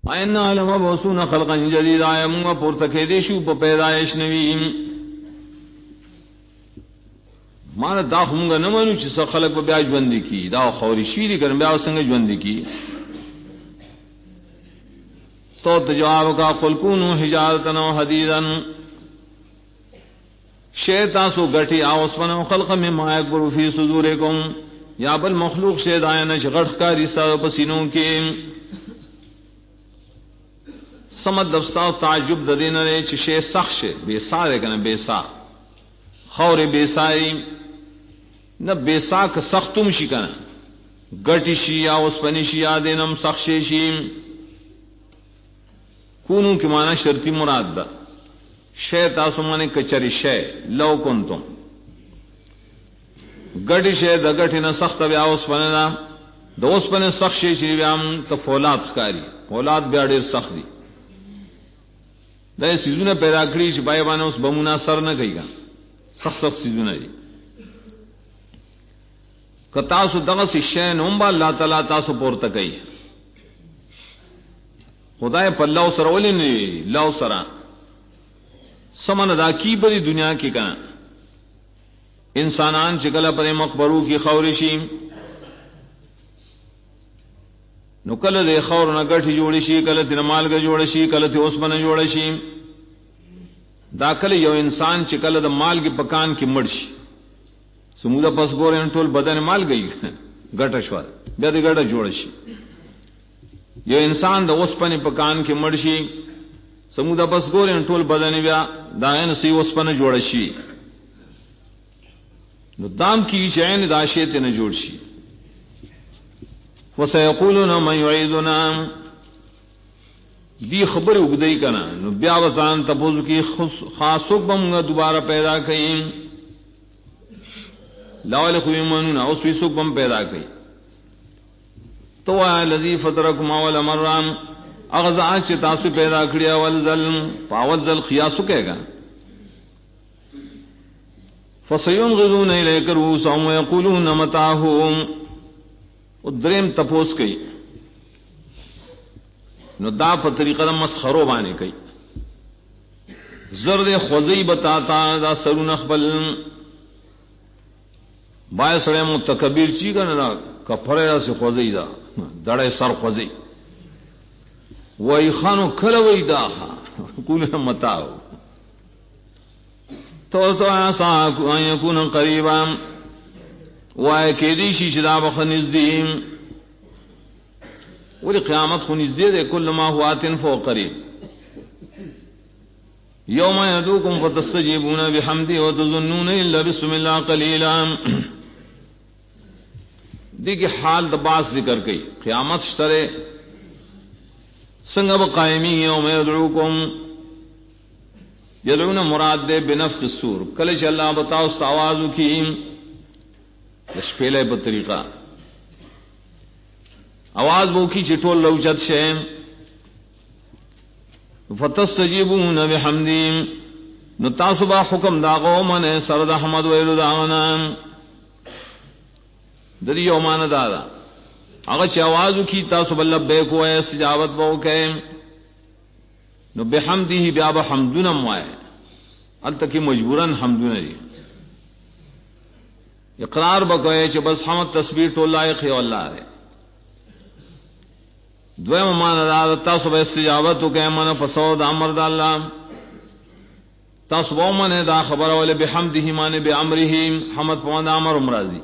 اینا لمبعوثون خلقا جدیدا آیا منگا پورتکے دیشو پا پیدایش نویم مانا دا خمونگا نمانو چی سا خلق پا بیا جوندی کی دا خوری شیری کرن بیا سنگ جوندی کی تو تجواب کا قل کونو حجارتنا و حدیدن شیطان سو گٹی آوسپنا خلق میں ما یکبرو فی صدورکم یا بل مخلوق شید آئینش غرخ کاری سا پسینوں کے سمد دفسا تعجب ددین رے چشے سخش بے سا رے کنا بے سا خور بے سائی نہ بے سا کا سختم شی کنا گٹی شی یا اسپنی شی یا دینم سخش شی کونوں کی معنی شرطی مراد دا شے تاسو مانے کچری شے لو کنتم گٹی شے دا گٹی نہ سخت بیا اسپنی دا دا اسپنی سخش شی بیام تا فولاد خکاری فولاد بیا دیر سخت دی دا سیزونه پیدا کړی چې پای باندې اوس بمونه سر نه کوي سخت سخت سیزونه دي کتا سو دغه شی نوم با الله تعالی تاسو پورته کوي خدای په الله سره ولې نه لو سره سمن دا کی بری دنیا کې کنا انسانان چې کله پر مقبرو کې خورشي نو کله د خور نه غټي جوړ شي کله د مالګه جوړ شي کله د اوسمنه جوړ شي دا کله یو انسان چې کله د مالګه پکان کې مړ شي سموده پس ګورن ټول بدن مالګه غټه شو بیا د غټه جوړ شي یو انسان د اوسپنه پکان کې مړ شي سموده پس ګورن ټول بدن بیا دا نه سی اوسپنه جوړ شي نو دام کی چین داشیت نه جوړ شي وسيقولون من يعيدنا دی خبر وګدای کنا نو بیا وطن تپوز کی خاصو بم دوبارہ پیدا کئ لاول خو ایمانون او سویسو بم پیدا کئ تو الذی فطرکم اول مره اغزا چې تاسو پیدا کړی اول ظلم پاول ظل خیاسو کېگا فسينغضون الیک رؤوسهم ويقولون متاهم دریم تپوس کئی نو دا په طریقه د مسخرو باندې کئی زرد خوزی بتاتا دا سرون خپل بای سره متکبر چی کنه دا کفره سے خوزی دا دړې سر خوزی وای خانو کله وای دا کول متاو تو اسا یکون قریبا وای کېدی شي چې دا بخنز دي ولې قیامت خو نږدې ده کله ما هو اتن فوق قریب یوم یدوکم فتستجیبون بحمده وتظنون الا بسم الله قلیلا دیکھ حال د باس ذکر کئی قیامت شترے څنګه به قائمی یوم یدعوکم یدعون مراد دے بنفخ الصور کله چې الله بتاو آواز کی شپیلے بطریقہ آواز بو کی چٹول لوچت شے فتستجیبون بحمدیم نتاسبا حکم داغو من سرد احمد ویلو داغنا دری یومان دادا اگر چی آوازو کی تاسب لبیکو ہے استجابت بو کے نو بحمدی ہی بیاب حمدونم وائے التکی مجبورن حمدون دی اقرار بکوئے چھ بس حمد تسبیح تو لائق ہے اللہ رہے دویم مانا دا تاسو با استجابتو کہ من فسو دا امر دا اللہ تاسو با من دا خبر والے بحمدہی مانے بعمرہی حمد پوان دا امر امراضی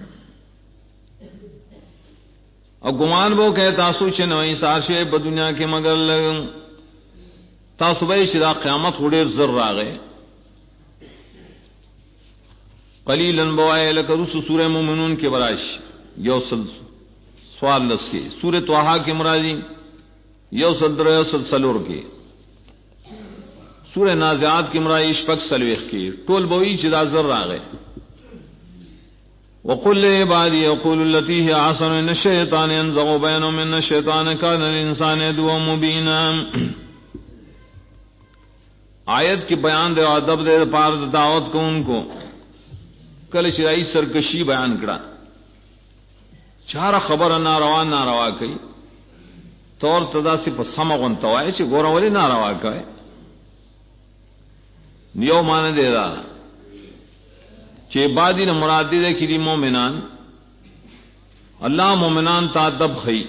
اور گمان بو کہ تاسو چھ نوئی سارشے بدنیا کے مگر لگم تاسو با شدا قیامت ہوڑے زر راگے قلیلاً بوائے لکہ رسو سورہ مومنون کے براش یوصل سوال لس کے سورہ توحا کے مرادی یوصل در یوصل سلور کے سورہ نازعات کے مرادی شپک سلویخ کے ٹول بوئی چدا ذر راگے وقل لعبادی یقول اللتی ہی احسن ان الشیطان ينزغ بینهم ان الشیطان کان الانسان عدوا مبینا آیت کی بیان دے ادب دے پار دعوت کو ان کو کل شرائی سرکشی بیان کرا چار خبر ناروا ناروا کئی طور تدا سی په سمغون توای چې ګورولې ناروا کوي نیو مان دے دا چې عبادی نه مراد دې کې دي مؤمنان اللہ مومنان تا دب خی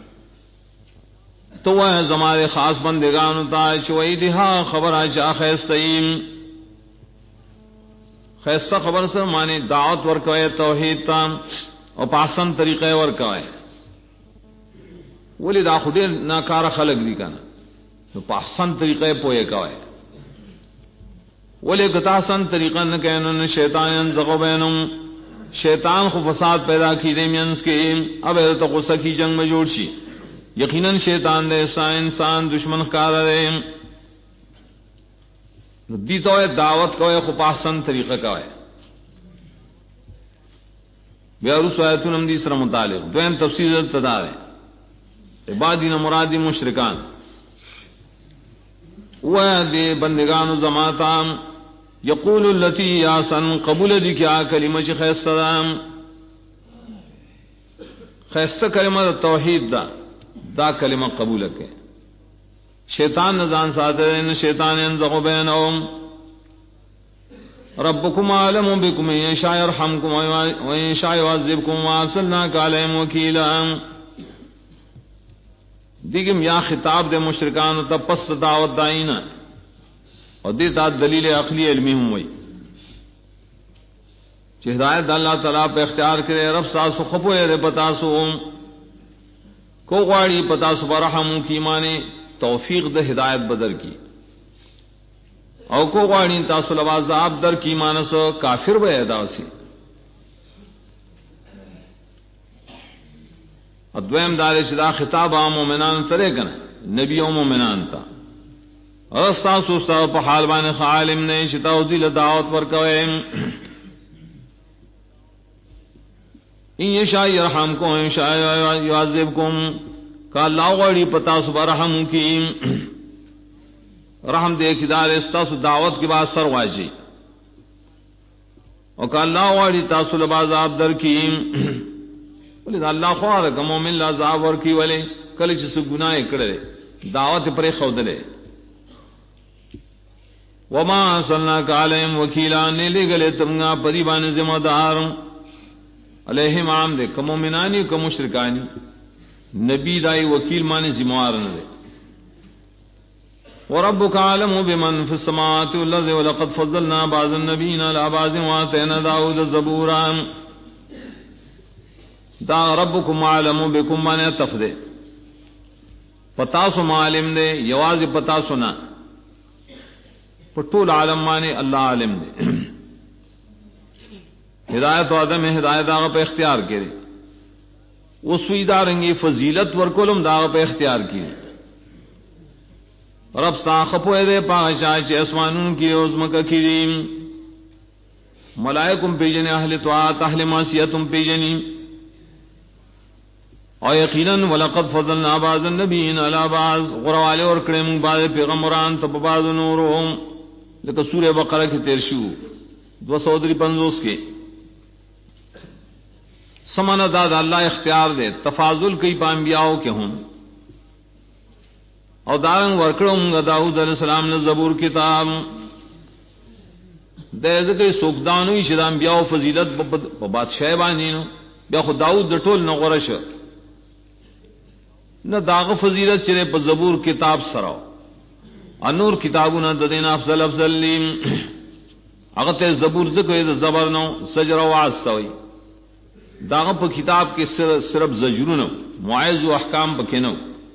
تو وہ زمارے خاص بندگان تا چوئی دہا خبر آچا خیستیم خیستہ خبر سے مانے دعوت ورکوئے توحید تا اور پاسن طریقے ورکوئے ولی دا خودی ناکار خلق دی کنا تو پاسن طریقے پوئے کوئے ولی کتاسن طریقہ نکینن شیطان زغو بینم شیطان خو فساد پیدا کی دے مینس کے اب تو غصہ کی جنگ میں جوڑ شی یقیناً شیطان دے انسان دشمن کارا دے دی تو دعوت کو خو پاسن طریقہ کا ہے بیا رسو آیتون ہم دی سر متعلق دویم تفسیر تدار ہے عبادین مرادی مشرکان وہ دے بندگان زماتا یقول اللتی یاسن قبول دی کیا کلمہ چی خیستہ دا خیستہ کلمہ دا توحید دا کلمہ قبول کے شیطان نزان ساتھ ان شیطان انزغ بینہم ربکم عالم بکم انشاء یرحمکم وانشاء یعذبکم وارسلناک علیہم وکیلا دیگم یا خطاب دے مشرکان تا پست دعوت دائینا اور دیتا دلیل عقلی علمی ہوئی کہ ہدایت اللہ تعالیٰ پہ اختیار کرے رب ساسو خپوئے دے پتاسو کو غاڑی پتاسو برحمو کی مانے توفیق دے ہدایت بدر کی او کو غاڑی تاسو لوازاب در کی مانسو کافر بے اداسی ادویم دارے چدا خطاب عام مومنان ترے کنا نبی و مومنان تا استاسو ستا پا حال بانے خالم نے شتاو دیل دعوت ورکوئے ان یشاء یرحمکم ان یشاء یعذبکم کہ اللہ غڑی پتا سب رحم کی رحم دے کدار استاسو دعوت کے بعد سر واجی اور کہ اللہ غڑی تاسو لبازاب در کی ولی اللہ خوار کہ مومن لازاب ورکی ولی کل چس گناہ کرے دعوت پر خودلے وما ارسلناک علیہم وکیلا نے لے گلے تمگا پریبان ذمہ دار علیہم عام دے کم مومنانی کم مشرکانی نبی دائی وکیل مانے ذمہ دار نہ دے وربک عالم بمن فی السماوات والارض ولقد فضلنا بعض النبیین علی بعض وآتینا داؤد زبورا دا ربکم عالم بکم مانے تفدے پتاسو معلم دے یواز پتاسو نہ پٹول عالم مانے اللہ عالم دے ہدایت و عدم ہدایت آغا پہ اختیار کرے وہ سویدہ رنگی فضیلت ورکولم داغا پہ اختیار کی رب ساخپوئے دے پاہشاہ چے اسمانون کی عظمکہ کریم ملائکم پی جنے اہل طاعت اہل معصیتم پی جنی اور یقیناً وَلَقَدْ فَضَلْنَا بَعْضَ النَّبِيِّينَ عَلَى بَعْضٍ غروالے اور کریم بعض پیغمبران تب بعض نورهم لیکن سورہ بقرہ کی تیرشو 250 کے سمانا داد اللہ اختیار دے تفاضل کئی پا انبیاءوں کے ہوں اور دارنگ ورکڑوں گا داؤد علیہ السلام نے زبور کتاب دے ذکر سوکدانوی شدہ انبیاء فضیلت بادشاہ بانینو بیا خود داؤد دٹول نغرش نہ داغ فضیلت چرے پا زبور کتاب سراؤ انور کتابنا ددین افضل افضل لیم اغت زبور ذکر زبر نو سجر و عاستوی داغ پا کتاب کے صرف زجرونو معائز و احکام پکینو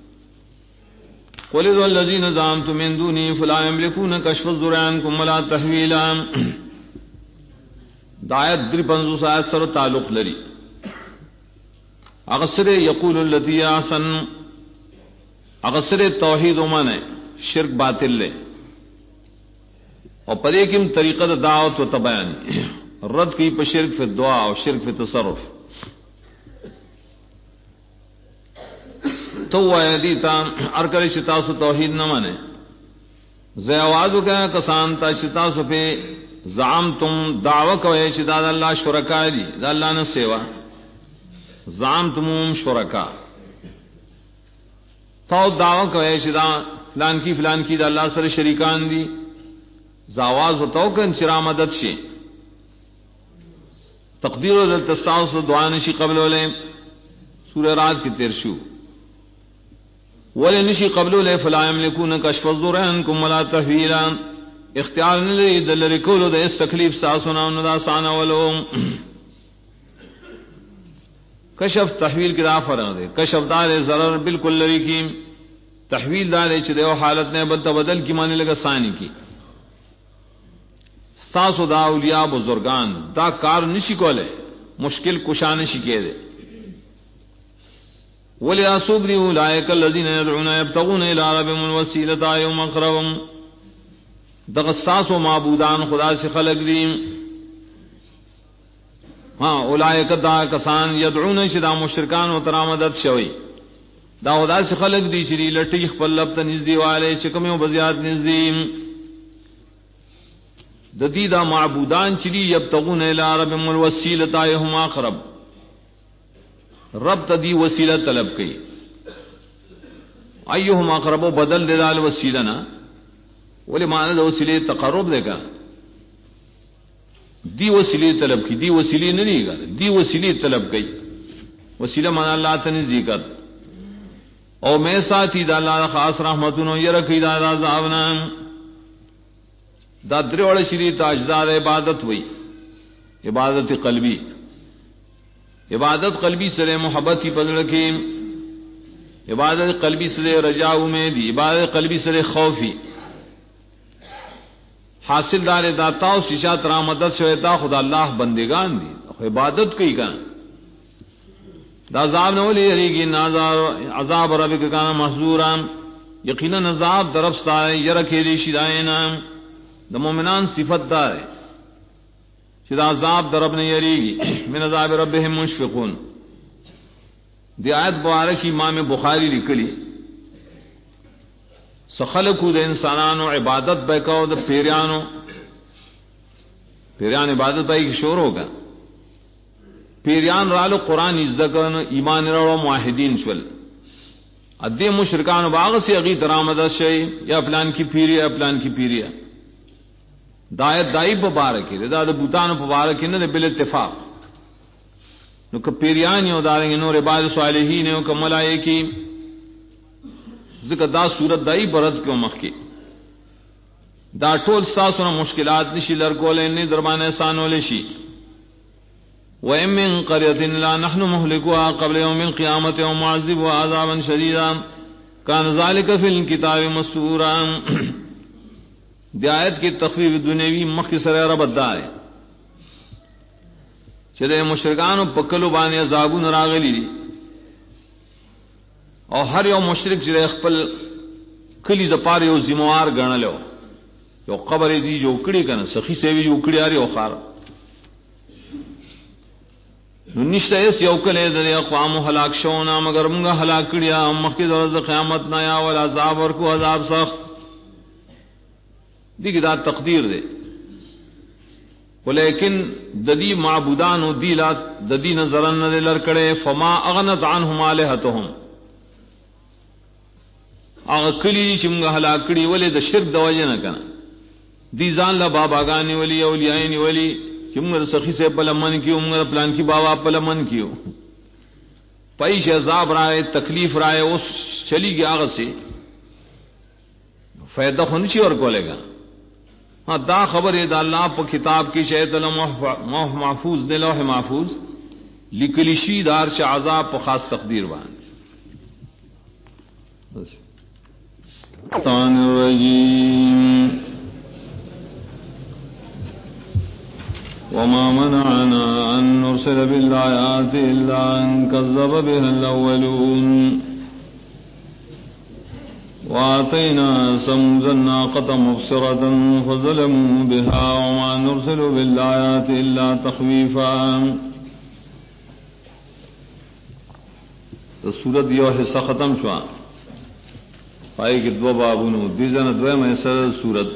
قُلِ ذُو الَّذِينَ زَعَمْتُم مِّن دُونِهِ فَلَا يَمْلِكُونَ كَشْفَ الضُّرِّ عَنكُمْ وَلَا تَحْوِيلًا دایت 53 آیت سر تعلق لری اغسر یقول الذی احسن اغسر توحید مانے شرک باطل لے اور پدے کم طریقہ دعوت و تبیان رد کی پہ شرک فی دعا اور شرک فی تصرف تو وہ دیتا ارکل شتاسو توحید نہ مانے زیوازو کیا کسان تا شتاسو پہ زعم تم دعوی کوئے شداد اللہ شرکا دی دا اللہ نے سیوا زعم تموم شرکا تو دعوی کوي چې دا فلان کی دا الله سره شریکان دي زاواز وتو کن چې را مدد شي تقدیر ول تستاوس دعا نشي قبل ولې سورہ رات کی تیر شو ولې نشي قبل ولې فلا يملكون كشف الضر عنكم ولا تحويلا اختیار نه لري د لری کولو د اس تکلیف ساسونه نو دا سانه ولو کشف تحویل کی دا فرق دے کشف دار ضرر بالکل لری کی تحویل دار چې دیو حالت نے بدل کی معنی لگا ثانی کی ستاسو دا اولیاء بزرگان دا کار نشی کولے مشکل کشا نشی کہہ دے ولی اسوبری اولئک الذین يدعون يبتغون الى ربهم الوسیلۃ ایهم اقرب دغساس و معبودان خدا سے خلق دی ہاں اولئک دا کسان یدعون شدا مشرکان و ترامدت شوی دا خدا سے خلق دی چری لٹی خپل لب تنزدی والے چکمیو بزیات نزدی ددی دا معبودان چری یبتغون الى ربهم الوسیلۃ ایهم اقرب رب تدی وسیلہ طلب کی ایہم اقرب بدل دے دال وسیلہ نا ولی معنی دا وسیلے تقرب دے گا دی وسیلے طلب کی دی وسیلے نہیں گا دی وسیلے طلب کی وسیلہ معنی اللہ تنزیکت او میں ساتھی دا اللہ خاص رحمتنو یرکی دا عذابنا دا دروڑ شریط اجزاد عبادت ہوئی عبادت قلبی عبادت قلبی سرے محبت کی پدڑ کی عبادت قلبی سرے رجا امیدی عبادت قلبی سرے خوفی حاصل دار داتا و شیشا ترامدت شویتا خدا اللہ بندگان دی عبادت کی کان دا عذاب نولی یریگی عذاب ربک کانا محضورا یقینا عذاب درب سارے یرکی ریشی دائینا دا مومنان صفت دارے چدا عذاب درب نے یریگی من عذاب ربهم مشفقون دی آیت مبارک امام بخاری لکلی سخلقو د انسانانو عبادت بیکاو د پیریانو پیریان عبادت بائی کی شور ہوگا پیریان رالو قرآن ازدکن ایمان رو معاہدین شول ادی مشرکان باغ سے اگی درامدت شئی یا پلان کی پیریا پلان کی پیریا دایت دائی مبارک ہے دا بوتان مبارک ہے بال اتفاق نو کہ پیریان یو داریں گے نور عباد صالحین یو کہ ملائکی ذکر دا صورت دائی برد کیوں مخ کی دا ټول ساسونه مشکلات نشي لرکولې نه دربانه سانول شي وَإِن مِّن قَرْيَةٍ لَّا نَحْنُ مُهْلِكُهَا قَبْلَ يَوْمِ الْقِيَامَةِ وَمُعَذِّبُهَا عَذَابًا شَدِيدًا كَانَ ذَلِكَ فِي الْكِتَابِ مَسْطُورًا دی آیت کی تخفیف دنیوی مختصر ربط دا ہے چلے مشرکان پکلو بانے عذابون راغلی دی اور ہر یو مشرک چلے خپل کلی دا پار یو زموار گنلو یو قبر دی جو اکڑی کنا سخی سیوی جو اکڑی آری او خار نو نشتا اس یو کلے در اقوام حلاک شونا مگر منگا حلاک کڑیا مخی درز قیامت نایا والعذاب ورکو عذاب سخت دی دا تقدیر دے ولیکن ددی معبودان و دیلات ددی نظرن دے لرکڑے فما اغنت عنہم آلہتهم آغا کلی چمگا حلاکڑی ولی دا شرک دا وجہ نکنا دی زان لا بابا گانی ولی اولیائنی ولی چمگا سخی سے پلا من کیو منگا پلان کی بابا پلا من کیو پیش عذاب رائے تکلیف رائے اس چلی گی آغا سے فیدہ خونچی اور کولے گا ہاں دا خبر ہے دا اللہ پا کتاب کی شہد موح محفوظ دے لوح محفوظ لکلشی دار چا عذاب پا خاص تقدیر بان الشیطان الرجیم وما منعنا أن نرسل بالآيات إلا أن كذب بها الأولون وآتينا ثمود الناقة مبصرة فظلموا بها وما نرسل بالآيات إلا تخويفا. سورت یہ حصہ ختم شوا پائی کہ دو بابونو دیزن دوے میں سر سورت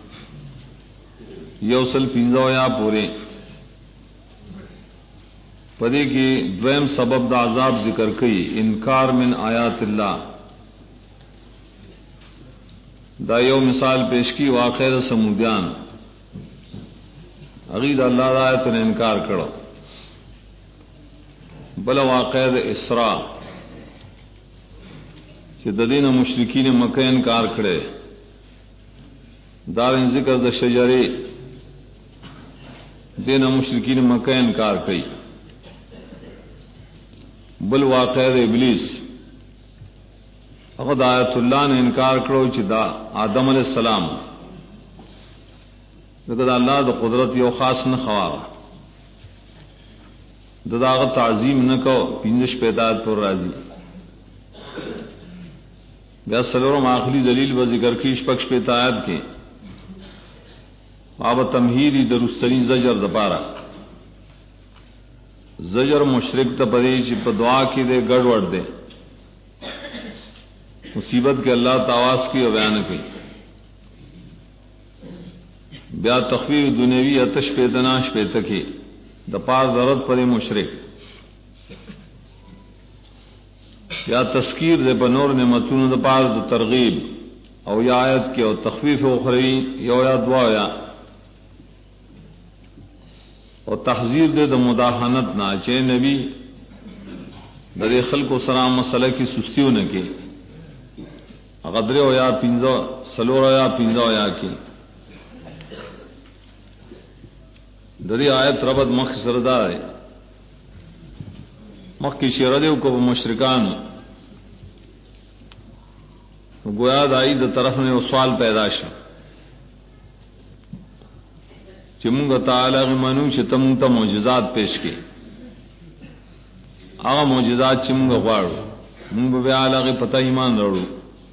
یوسل پینزو یا پورے پدی کی دویم سبب دا عذاب ذکر کئی انکار من آیات اللہ. دا یو مثال پیش کی واقع دا سمودیان اغید اللہ دا آیت نے انکار کرو. بلا واقع دا اسراء کہ ددین مشرکین مکہ انکار کھڑے دارن ذکر دا شجری دین مشرکین مکہ انکار کئی. بل واقع دا ابلیس اخد آیت اللہ نے انکار کرو چی دا آدم علیہ السلام دا اللہ دا قدرت یو خاص نہ خوارا دا آغا تعظیم نہ کو پینزش پیدایت پر راضی. بیا سلورم آخری دلیل و ذکر کی شپکش پیدایت کے آب تمہیری درستنی زجر دپارا زجر مشرک تپری چی پا دعا کی دے گڑ وڑ دے مصیبت کے اللہ تاواز کی و بیان کی. بیا تخفیف دنیوی اتش پیتناش پیتکی دپار درد پر مشرک. یا تذکیر دے پنور نعمتون دپار د ترغیب او یا آیت کے او تخفیف اخروی یو یا دعا یا اور تحذیر دے د مداحنت ناچے نبی در خلق و سلام مسئلہ کی سستیوں نے کی غدرے ہو یا پنجو سلور ہو یا پنجو یا کی دری آیت ربط مخ سردار ہے مخ کی شیردیو کو مشرکان گویا دائی دا طرف نے وہ سوال پیدا شا چمونگا تعالیٰ غمانو چی تمونگتا معجزات پیش کی آغا معجزات چمونگا غوارو مونگا بے آلہ غی پتہ ایمان روڑو.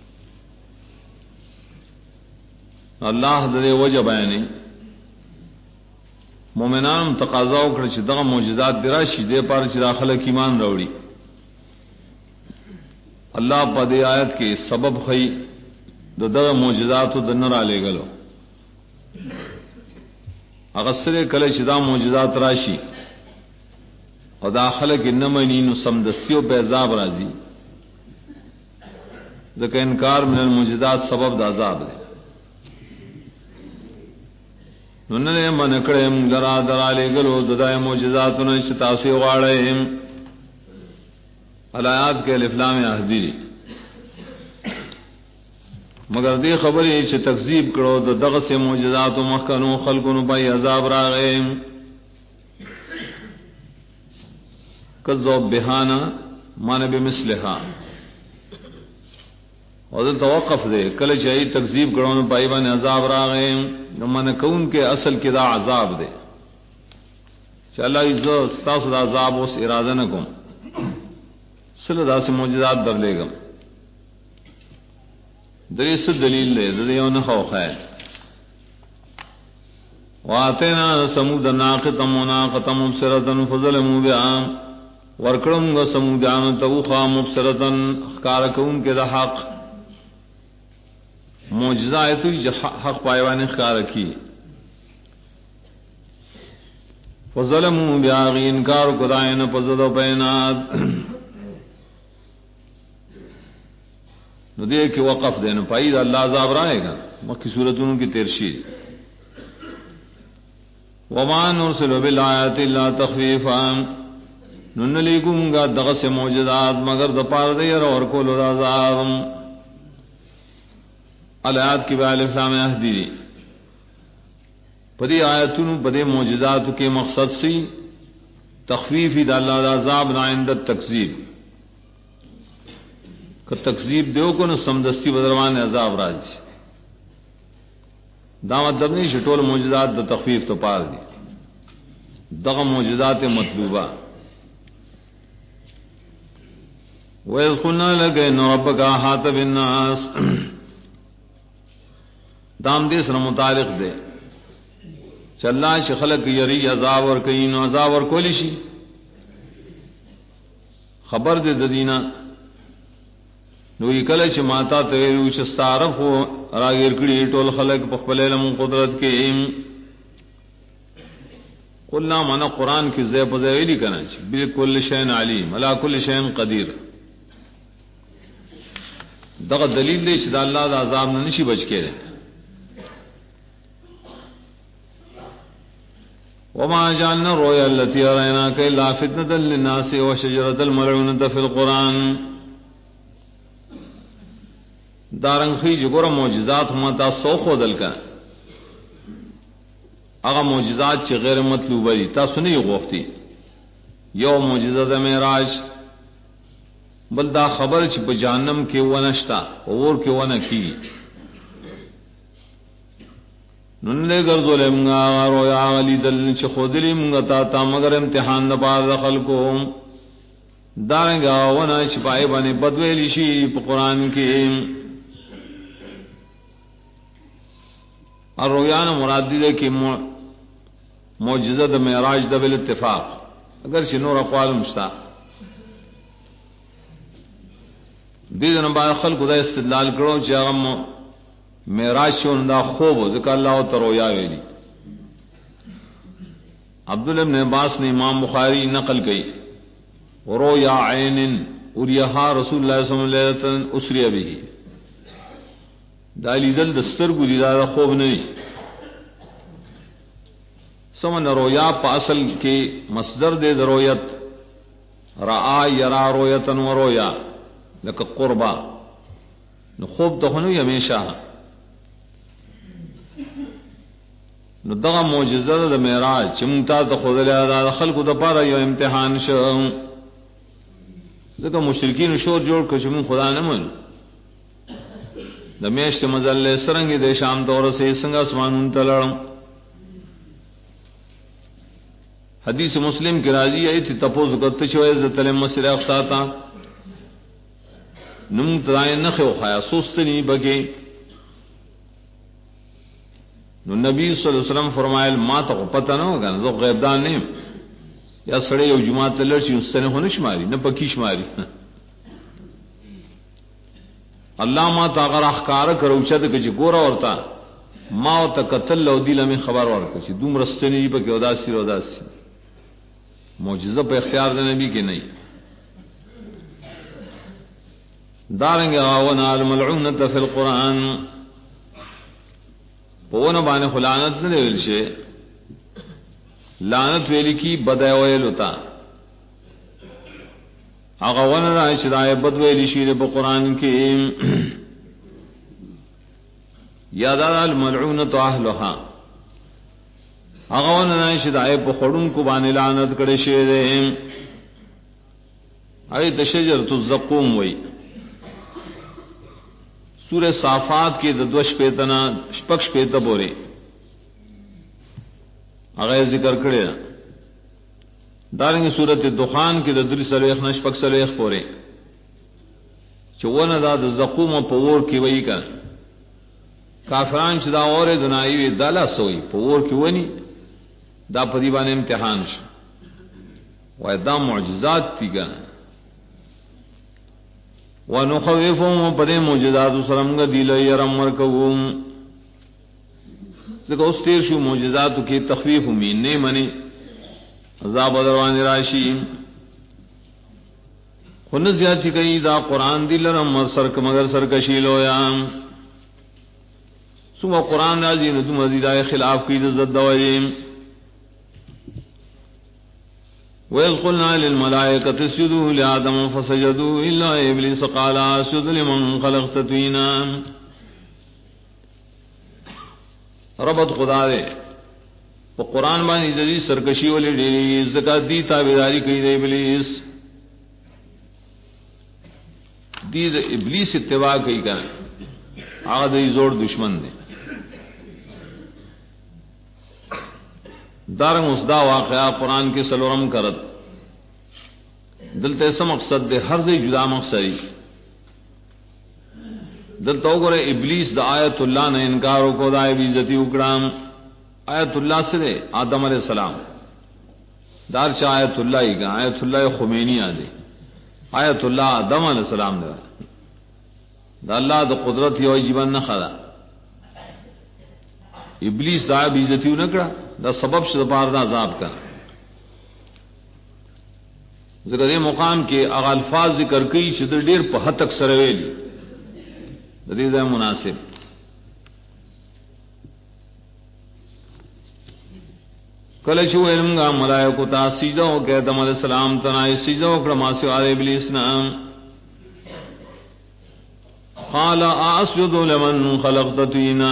اللہ دے وجہ بیانی مومنان تقاضاو کر چی دغا معجزات دراشی دے پار چی داخل ایمان روڑی. اللہ پا دے آیت کے سبب خی دغا معجزاتو دنر آلے گلو اغسر کل چی دا معجزات راشی اور داخل کی نمینین سمدستیو پہ عذاب رازی ذکر انکار من المعجزات سبب دا عذاب دے. انہوں نے من اکڑے لرا درا لے گلو ددائے معجزات انہیں شتاسی غاڑے الایات کے الافلام احدیری مگر دی خبری چھ تکذیب کرو دو دغ سے معجزات و مخکنو خلقنو بائی عذاب راغے کذب بہانا مانا بمثلہا اور دل توقف دے کل چاہی تکذیب کرو نو بائی بان عذاب راغے من کون کے اصل کی دا عذاب دے چا اللہ عزت ستاسو دا عذاب اس ارادہ نکم صلی دا سے معجزات در لے گم دری سے دلیل لے دریو نخو خیر. واتینا سمود ناقتا مناقتا مبصرتا فظلموا بها ورکڑنگا سمودیان توخا مبصرتا خکارکون کے دا حق معجزہ ہے تو حق پائیوان خکارکی فظلموا بها انکار کدائن پزد و پینات نو دے کہ وقف دینا پائی دا اللہ عذاب رائے گا مکی صورتوں کی تیرشی. وما نرسل بالآیات الا تخویفا نن لیکم گا دغس معجزات مگر دپار دیر اور کولو دا عذاب. الایات کی بے الفلام احدی پدی آیتون پدی معجزات کے مقصد سی تخفیفی دا اللہ دا عذاب نائند تکذیب کہ تکذیب دیو کو نہ سمدستی بدروان عذاب راج دا مطلب نہیں شٹول معجزات دا تخفیف تو پار دی دغ معجزات مطلوبہ. وَإِذْ قُلْنَا لَكَ إِنَّ رَبَّكَ أَحَاطَ بِالنَّاسِ دام دے سر متعلق دے چلا خلق یری عذاب اور کئی نو عذاب اور کولی شی خبر دے ددینا نو کل چ ماتا تے چستارف ہو راگیر کڑی ٹول خلق پخپل علم قدرت کے قلنا مانا قرآن کی زیب و زیویلی کرنا چاہیے بالکل شین علیم علی کل شین قدیر دغ دلیل دے شد اللہ دا عذاب نہ نشی بچ کے رہے وما جعلنا الرؤيا التي أريناك إلا فتنة للناس وشجرة الملعونة في القرآن دارنگ خی جگور معجزات ہما تا سو خودل کا اغا معجزات چی غیر مطلوبہ دی تا سنی غوفتی یو معجزات معراج بلدا خبر چی پا جہنم کے ونشتا اور کے ونکی نن لے گردو لے منگا آغا رویا آغا لی دل چی خودلی منگا تا مگر امتحان نبار دخل کو دارنگا ونا چپائے بانے بدویلی شی پا قرآن کی اور رویان مراد دے کہ معجزہ دا معراج دا بالاتفاق اگر چنور اقوال مشتا دید نبار خلق دا استدلال کرو چی اغم معراج شون دا خوب ذکر اللہ تا رویا ویلی عبداللہ ابن عباس نے امام بخاری نقل کی رویا عین اریہا رسول اللہ صلی اللہ علیہ وسلم اسری بھی دالی دل دستر کو دیدار خوب نہیں سمن رویا پا اصل کے مصدر دے درویت رعا یرا رویتن و رویا لکا قربا نو خوب تو خنوی ہمیشہ نو دغا معجزہ دا معراج چمتا تا خود لیا دا خلق دا پارا یو امتحان شو دکا مشرکین شور جوڑ کر چمون خدا نمن دا میشت مزل سرنگی دے شام دور سے سنگا اسمانون تلڑم حدیث مسلم کی راضی آئی تھی تپوز کرتے چھوئے زتل مسجد اقصاتا نم تدائیں نخے وخایا سوستنی بگے نو نبی صلی اللہ علیہ وسلم فرمائے ما تا پتہ نہ ہوگا نہ غیب دان نہیں یا سڑے یو جماعت لڑشی اس نے ہونش ماری نہ پکیش ماری اللہ ما تا اگر اخکار کرو چت کہ گورا اورتا ما تا قتل لو دل میں خبر اور کہ دوم رستے نہیں پکے اداسی اداسی معجزہ پہ اختیار دے نبی کے نہیں دارنگ آونا الملعونت فی القرآن پونا بانے خلانت نہ ویل شے لعنت ویلی کی بدای ویلتا اغا ون رائے شدائے بد ویلی شیر پا قرآن کی یادا الملعونت اہلہا اغا ون رائے شدائے پا خڑون کو بانے لعنت کڑے شیر ایت شجرت الزقوم وی سورہ صافات کی دوش پیتنا شپکش پیتا بورے اغیر ذکر کرے دارنگی سورت دخان کی دری سلویخ نشپک سلویخ پورے چون دا زقوم پور کی وئی کا کافران چدا اور دنائی دالا سوئی پور کی ونی دا پدیبان امتحان شو و دا معجزات تی گا وَنُخَوِّفُهُمْ وَپَدَيْ مُعْجِزَاتُ سَرَمْگَ دِلَ يَرَمْ وَرْكَوُمْ ذکر اس تیر شو معجزاتو کی تخویف امین نہیں منی عذاب دروان راشی خن زیادتی کئی دا قرآن دل رم سرک مگر سرکشی لویا سو قرآن رازی ندو مزیدہ خلاف کی دزد دوائیم وَإِذْ قُلْنَا لِلْمَلَائِكَةِ اسْجُدُوا لِآدَمَ فَسَجَدُوا إِلَّا إِبْلِيسَ قَالَ أَسْجُدُ لِمَنْ خَلَقْتَ طِينًا ربط خدا دے وہ قرآن بانی جدی سرکشی والی ڈیری زکات دی تابعداری کی دے ابلیس دی ابلیس اتباع کی کر آدھی زور دشمن دے دارنگ اس دا واقعہ قرآن کے سلورم کرت دلتے ایسا مقصد دے ہر دے جدا مقصدی دلتا گرے ابلیس دا آیت اللہ نے انکاروں کو دا عزتی اکرام آیت اللہ سے دے آدم علیہ السلام دار چا آیت اللہ ہی کا آیت اللہ خمینی آدھے آیت اللہ آدم علیہ السلام دے دا اللہ دا قدرت یو جیبان نہ خدا ابلیس دا عزتی نکڑا دا سبب شد پار دا عذاب کا ذکر مقام کے اغا الفاظ ذکر کئی چدر دیر پہ حد تک سرویلی دید مناسب کلچو علم گا ملائکو تا سجدو کہ آدم علیہ السلام تنائی سجدو کرما سوال ابلیس نام قال اسجد لمن خلقت طینا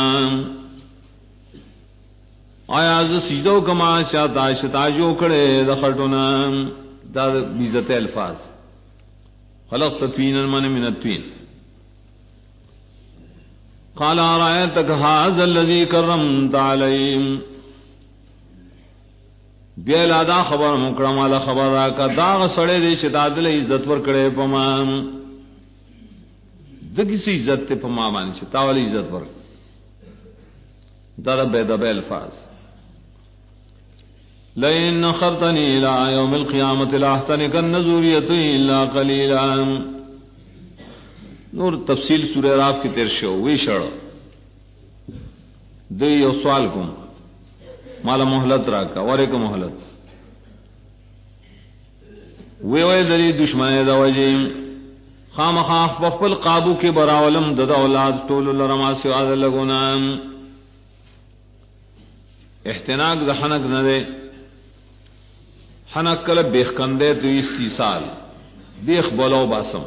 آیا ز سجدو کما چاہتا شتا جو کڑے دخلتنا دا بیزت الفاظ خلقت طینا من الطین قال ارایتک هذا الذی کرمت علیہم بیا لادا خبر مکرم والا خبر را کا داغ سڑے دے شدادل عزت ور کڑے پمام دگی سی عزت تے پما مان چتا والی عزت ور در بے الفاظ لئن خرتنی الى یوم القیامت لاحتنکن ذریتی الا قلیلا نور تفصیل سورہ راف کی تیر شو وی شڑ دی یو سوال کم مالا محلت راکا اور ایک محلت وی دلی دشمن دا وجیم خام خاف بخبل قابو کے براولم ددا اولاد طول لرما سواد لگونا احتناق دا حنق ندے حنق کل بیخ کندے تو 20 سال بیخ بولو باسم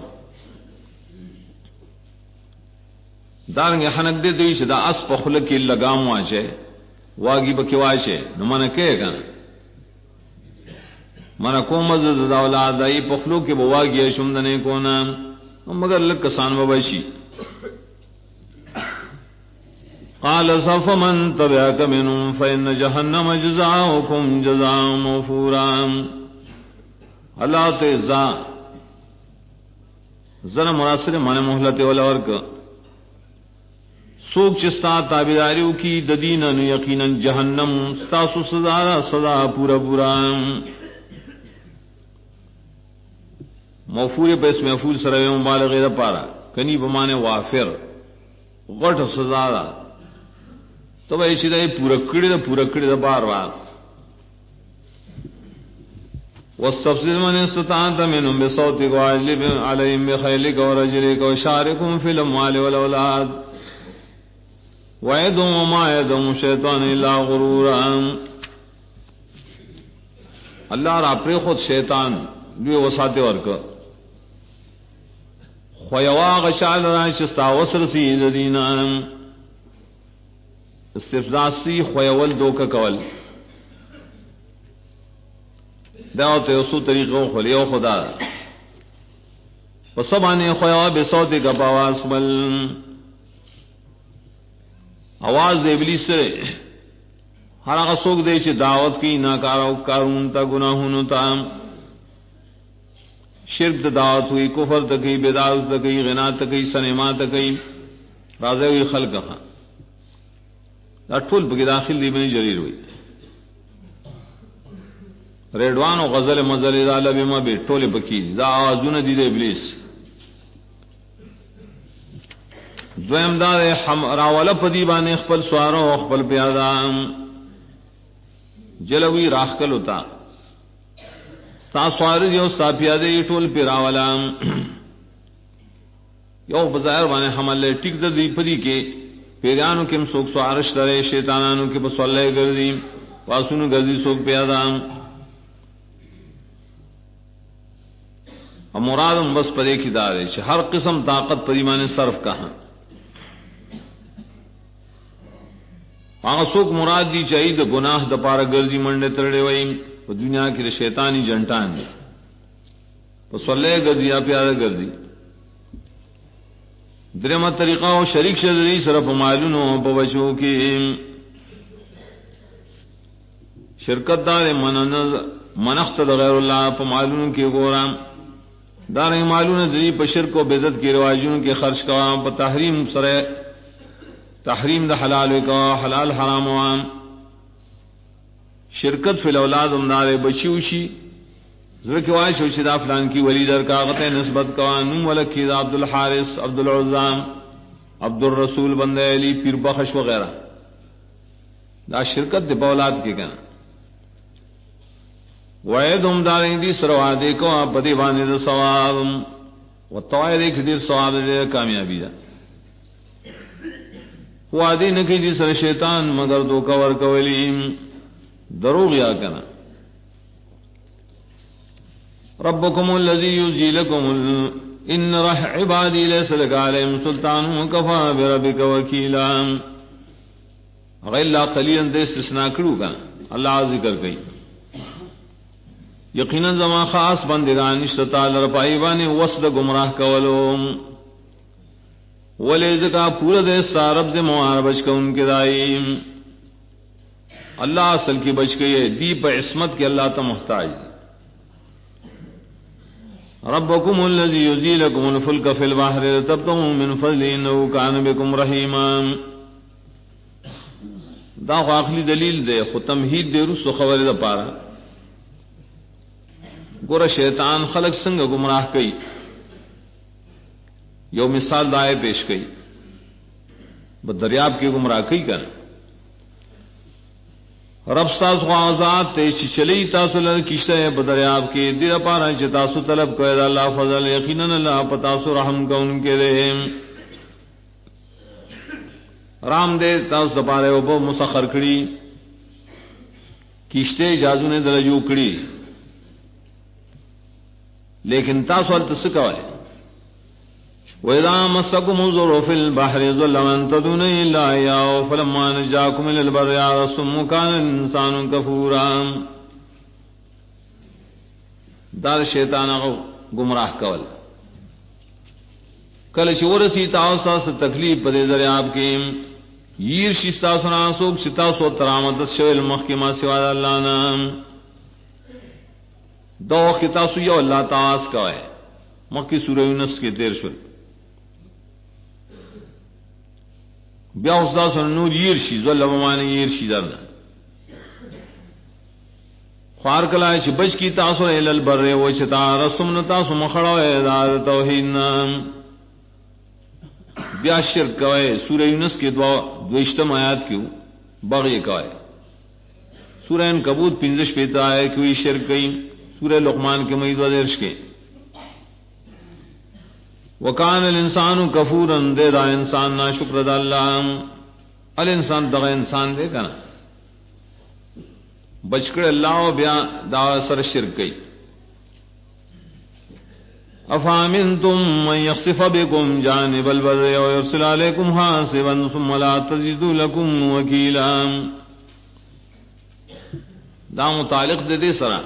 دارنگ حنق دے تو دا اس پخلکی لگام واچے واگی بکی واچے نو مانا کہے گا مانا کو مزد دا اولاد دائی پخلو کے بواگی شمدنے کونا مگر لگ کسان ببشی قال صفمن تبعك منهم فإن جهنم جزاؤكم جزاء موفورا اللہ تیزا ذرا مناصر مانے محلت والا ورک سوک چستا تابداریو کی ددینا یقینا جہنم ستاسو سزا پورا پورا موفور پہ اس محفول سروے مبالغے دا پارا کنی بمانے وافر غٹ سزا دا تو ایسی دا پورا کڑی دا بار بار واستفزز من استطاعت منهم بصوتك واجلب عليهم بخيلك ورجلك وشاركهم في الاموال والاولاد وَيَدُمْ وَمَا يَدُمْ شَيْطَانِ إِلَّا غُرُورًا اللہ را پر خود شیطان دوی وساتے ورک خویوا غشال راشستا وسر سید دینا استفزاسی خویول دوکا کول دعوت اسو طریقوں خلیو خدا وسبانے خویوا بصوتی کا باواس بل آواز دے ابلیس سے ہر آگا سوک دے چھ دعوت کی ناکارو کارون تا گناہونو تا شرک دا دعوت ہوئی کفر تکی بدعات تکی غنا تکی سنما تکی رازے ہوئی خلق خان دا ٹھول پکی داخل دی بنی جریر ہوئی ریڈوان و غزل مزل دا لبی مبی ٹھول پکی دا آوازون دی دے ابلیس دویم دار راولا پدی بانے خپل سواروں و خپل پیادام جلوی راخکل ہوتا ستا سوار دیو ستا پیادے ٹول پی راولا یو بظاہر بانے حمل لے ٹک دا دی پدی کے پیرانو کم سوک سوارش لرے شیطانانو کے پس واللہ گردی واسونو گردی سوک پیادام اور مرادم بس پدے کی دارے چھ ہر قسم طاقت پدی بانے صرف کہاں آغا سوک مراد دی چاہی دا گناہ دا پارا گرزی منڈے ترڑے وئیم و دنیا کی دا شیطانی جنٹان دی پس واللہ گرزی یا پیارا گرزی درمت طریقہ و شریک شدری صرف معلونوں پا بچوں کی شرکت دار منخت دا غیر اللہ پا معلونوں کی گورام دار معلون دری پا شرک و بدت کی رواجوں کے خرچ کا پا تحریم سرے تحریم دا حلال کا حلال حرام وام شرکت فی الاولاد امدار بچیوشی ذرکی وائش وشی دا فلان کی ولی در کاغت نسبت کا نم ولکی دا عبد الحارث عبد العظام عبد الرسول بندہ علی پیر بخش وغیرہ دا شرکت دے بولاد کے کنا وعدهم داریں دی سروادے کو آپ بدی بانے دا ثواب و طوائر ایک دیر ثواب دے کامیابی دا وعدی نکی دی سر شیطان مگر دو کور کولیم دروغ یا کنا ربکم اللذی یزی لکم ان رح عبادی لیس لک علیہم سلطان وکفا بربک وکیلا غیر اللہ قلیلا دے استثناء کرو کنا اللہ ذکر کئی یقیناً زمان خاص بندگان اشتتا لرپائی بانے وسد گمراہ کولو ولی کا پورا دے سارب سے موار بچ کا ان کے دائیم اللہ اصل کی بچ گئی ہے دی پہ عصمت کے اللہ تا محتاج ربکم الذی یزیلکم الفلک فی البحر تبتغوا من فضلہ انہ کان بکم رحیما دا عقلی دلیل دے خو تمہید دے رسو خبر دا پارا گورا شیطان خلق سنگ گمراہ کئی یو مثال دائے پیش کئی دریاب کی گمراہ کئی کر رب ساس غازات تیشی چلی تاسو لر کشتہ بدریاب کی دیر پارا چی تاسو طلب کوئے اللہ فضل یقیناً اللہ پتاسو رحم کا ان کے دے رام دے تاسو دپارے وہ مسخر کڑی کشتے جازو نے درجو کڑی لیکن تاسو التسکوا ہے وَإِذَا مَسَّكُمُ الضُّرُّ فِي الْبَحْرِ ضَلَّ تَدْعُونَ إِلَّا إِيَّاهُ فَلَمَّا نَجَّاكُمْ إِلَى الْبَرِّ أَعْرَضْتُمْ وَكَانَ الْإِنسَانُ كَفُورًا دار شیطان گمراہ کول کل چورسی تاسو سے تکلیف پدے دریاب کے ییر شستا سنا سوک شتا سو ترامت شویل محکمہ سوا اللہ نام دو کتاسو یو اللہ تعاس کا ہے مکی سورہ یونس کے 13 بیا استاد نور یرشی ذل بمانے یرشی درنا خوار کلا چ بچ کی تاسو ال البر و چتا رسم تاسو مخڑو ہے دار توحید نام بیا شرک ہے سورہ یونس کے دوشتم آیات کیوں بغی کا ہے سورہ عنکبوت 15 پیتا ہے کوئی شرک کہیں سورہ لقمان کے مئید ودرش کے وکان الانسان کفورا دے دا انسان نا شکر دا اللہ الانسان دا انسان دے کنا بچکڑ اللہ و بیا دا سر شرک گئی افامنتم من یخصف بکم جانب البر ویرسل علیکم حاصبا ثم لا تجدوا لکم وکیلا دا متعلق دے دے سرا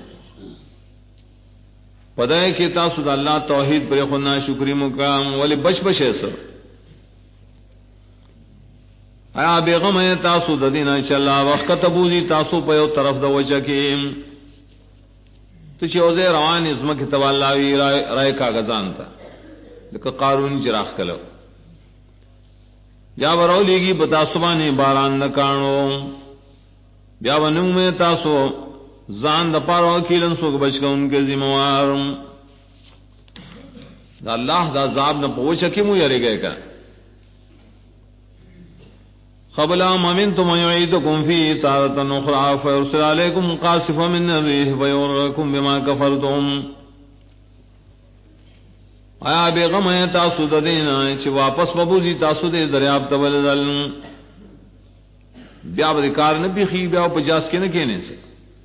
پدائے کہ تاسو دا اللہ توحید پر خنا شکری مقام ولی بچ بچ ایسا آیا بیغم ہے تاسو دا دینا چلا وقت بوزی تاسو پیو طرف دا وجہ کی تو چوزے روان ازمہ کی توالاوی رائے کاغذان تا لیکن قارون جراخ کلو یا برو لیگی بتاسبانی باران نکانو بیا ونو میں تاسو زان دا پار وکیلن سوک بچ کا ان کے ذموار دا اللہ دا عذاب نہ پوچھا کی مو یری گئے کا قبلا ممنتم یعیدکم فی تارۃ اخری فیرسل علیکم قاصفا من الريح فیغرقکم بما کفرتم آیا بیغم ہے تاسو دا دینا چی واپس ببوزی تاسو دے دریاب تبلدل بیا بدکار نبی خی بیا پجاس کے نکینے سے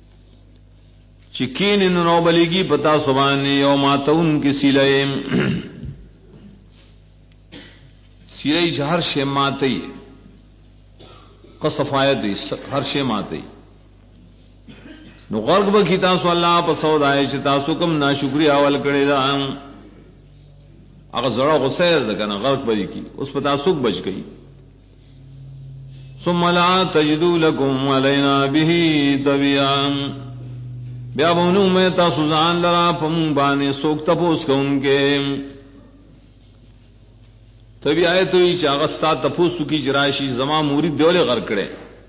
چکین ان نوبلیگی پتا سبانی یوماتون کی سیلئے سیلئی ہر شے ماتی قصفایت ہر شے ماتی نو غرق بکی تاسو اللہ پسود آئے چی تاسو کم ناشکری آول کڑی دا اگر زڑا غسیر دا کنا غرق بری کی اس پتا سک بچ گئی ثم لا تجدو لکم علینا به طبیعا بیا بونو میں تاسو زان لرا پمون بانے سوک تپوس کا ان کے تبھی آئے تو ہی چاغستا تپوسو کی جرائشی زمان مورید دیولے غرکڑے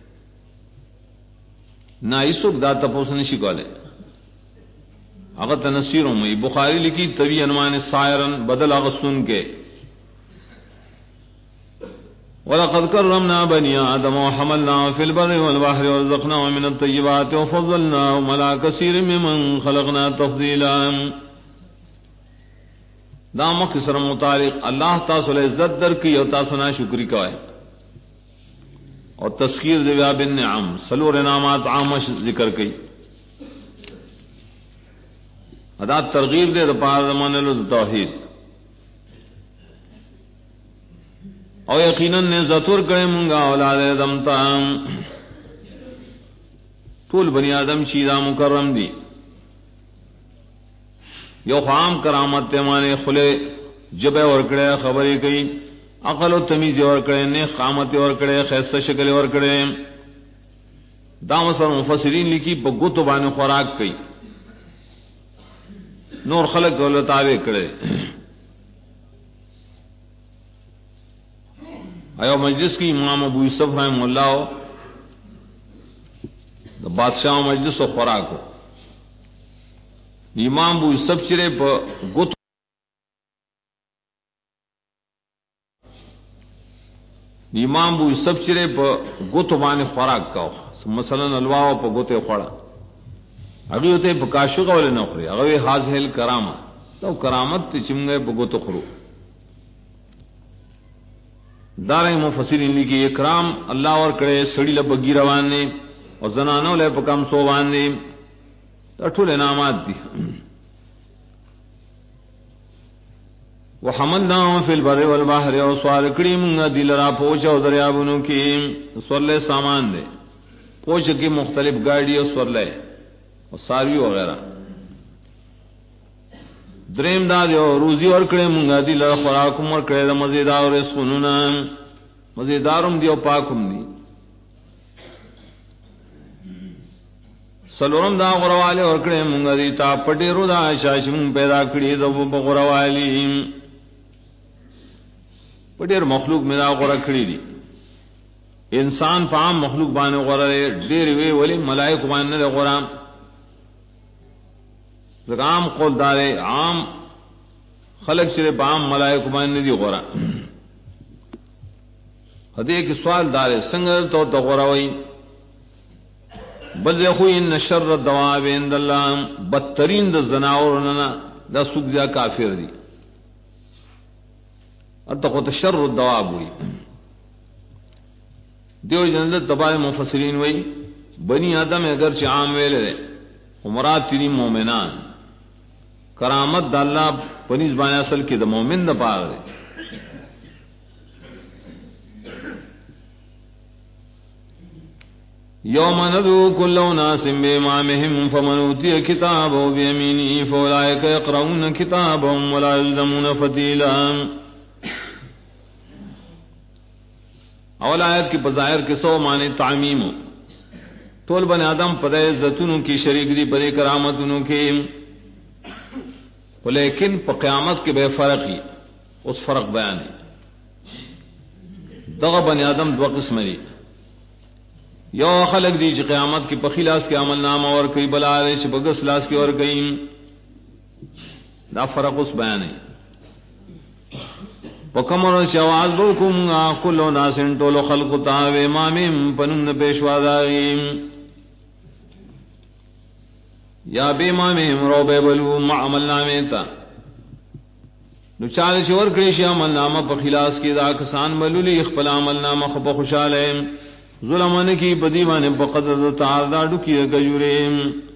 نہ ایسوک دا تپوس نشی کولے اگر تنصیروں میں بخاری لکی طبی انوان سائرن بدل اغسطن کے وَلَقَدْ كَرَّمْنَا بَنِي آدَمَ وَحَمَلْنَاهُمْ فِي الْبَرِّ وَالْبَحْرِ وَرَزَقْنَاهُم مِّنَ الطَّيِّبَاتِ وَفَضَّلْنَاهُمْ عَلَىٰ كَثِيرٍ مِّمَّنْ خَلَقْنَا تَفْضِيلًا. دامک سر متعلق اللہ تعالی عزت در کی اور تاسنا شکری کا ہے اور تذکیر ذویا بالنعم سلور انعامات عامش ذکر کی ادا ترغیب دے پار من توحید اور یقیناً نے زتور کرے منگا اولاد دمتا طول بنی آدم چیزا مکرم دی یو خام کرامت مانے خلے جبے ورکڑے خبری گئی عقل و تمیز ورکڑے نے قامت ورکڑے خیستہ شکل ورکڑے دام سر مفسرین لکھی بگت بان خوراک کئی نور خلق کو تابع کرے ایو مجلس کی امام ابو یوسف رحمہ اللہ بادشاہ مجلس و خوراک ہو امام ابو یوسف چرے گت امام ابو یوسف چرے گت بانے خوراک کا مثلا الواو پا گتے خوڑا اگی ہوتے پکاشو کا والے نوکری اگوی حاضر کرامت تو کرامت تی چمگئے پا گت خرو داریں مفسرین لکی اکرام اللہ اور کرے سڑی لبگی روانے اور زنانوں لے پکم سووانے اٹھول انعامات دی وحملناهم فی البر والبحر اور سوار کڑی منگا دل را پوچا دریابنوں کی سورلے سامان دے پوچ کی مختلف گاڑی اور سورلے اور ساروی وغیرہ دریم داد اور روزی اور کڑے منگا دل را خوراکم اور کڑے دا مزیدار اور رزقنونا مزیدارم دی اور پاکم دی سلورم دا غروالی اور کڑے منگا دی تا پٹی رو دا شاشم پیدا کڑی دا غروالی پٹیر مخلوق میں دا غرہ کڑی دی انسان پا عام مخلوق بانے غرہ دیر وی ولی ملائک بانے دے غرہ عام قول دارے عام خلق شرے پا عام ملائک بانے دی غرہ حدیث کی سوال دارے سنگر تو تا غرہ وی بل دیکھو ان شر الدواب عند اللہ بدترین دا زناورنا دا سوک دیا کافر دی اتقو شر الدواب ہوئی دیو جنت تباہ مفسرین ہوئی بنی آدم اگرچہ عام ویلے دے مراد تیری مومنان کرامت دا اللہ پنیز بانے اصل کی دا مومن دا پاگ دے یوم ندعو کل اناس بامامهم فمن اوتی کتابه بیمینه فاولئک یقرؤون کتابهم ولا یظلمون فتیلا اول آیت کی بظاہر کے سو معنی تعمیم طول بن آدم پدے عزتوں کی شریک دی پدے کرامتوں کی لیکن پا قیامت کے بے فرق ہی اس فرق بیان ہے دغا بن آدم دو قسم دی یو خلق دی چی قیامت کی پخیلاس کے عمل نام اور کئی بلا رہے چی بگس لاس کی اور کئی دا فرق اس بیان ہے پکمر شواز بکم کلو ناسن ٹولو خلق تاو امامیم پنن پیشوا داغیم یا بے امامیم رو بے بلو مع عمل نامیتا نو چال چور کریشی عمل نامہ پخیلاس کی دا کسان بلولی اخپل عمل نامہ خب خوشالیم ظلمان کی بدیوان بقدر تعالی ڈکی گجوریم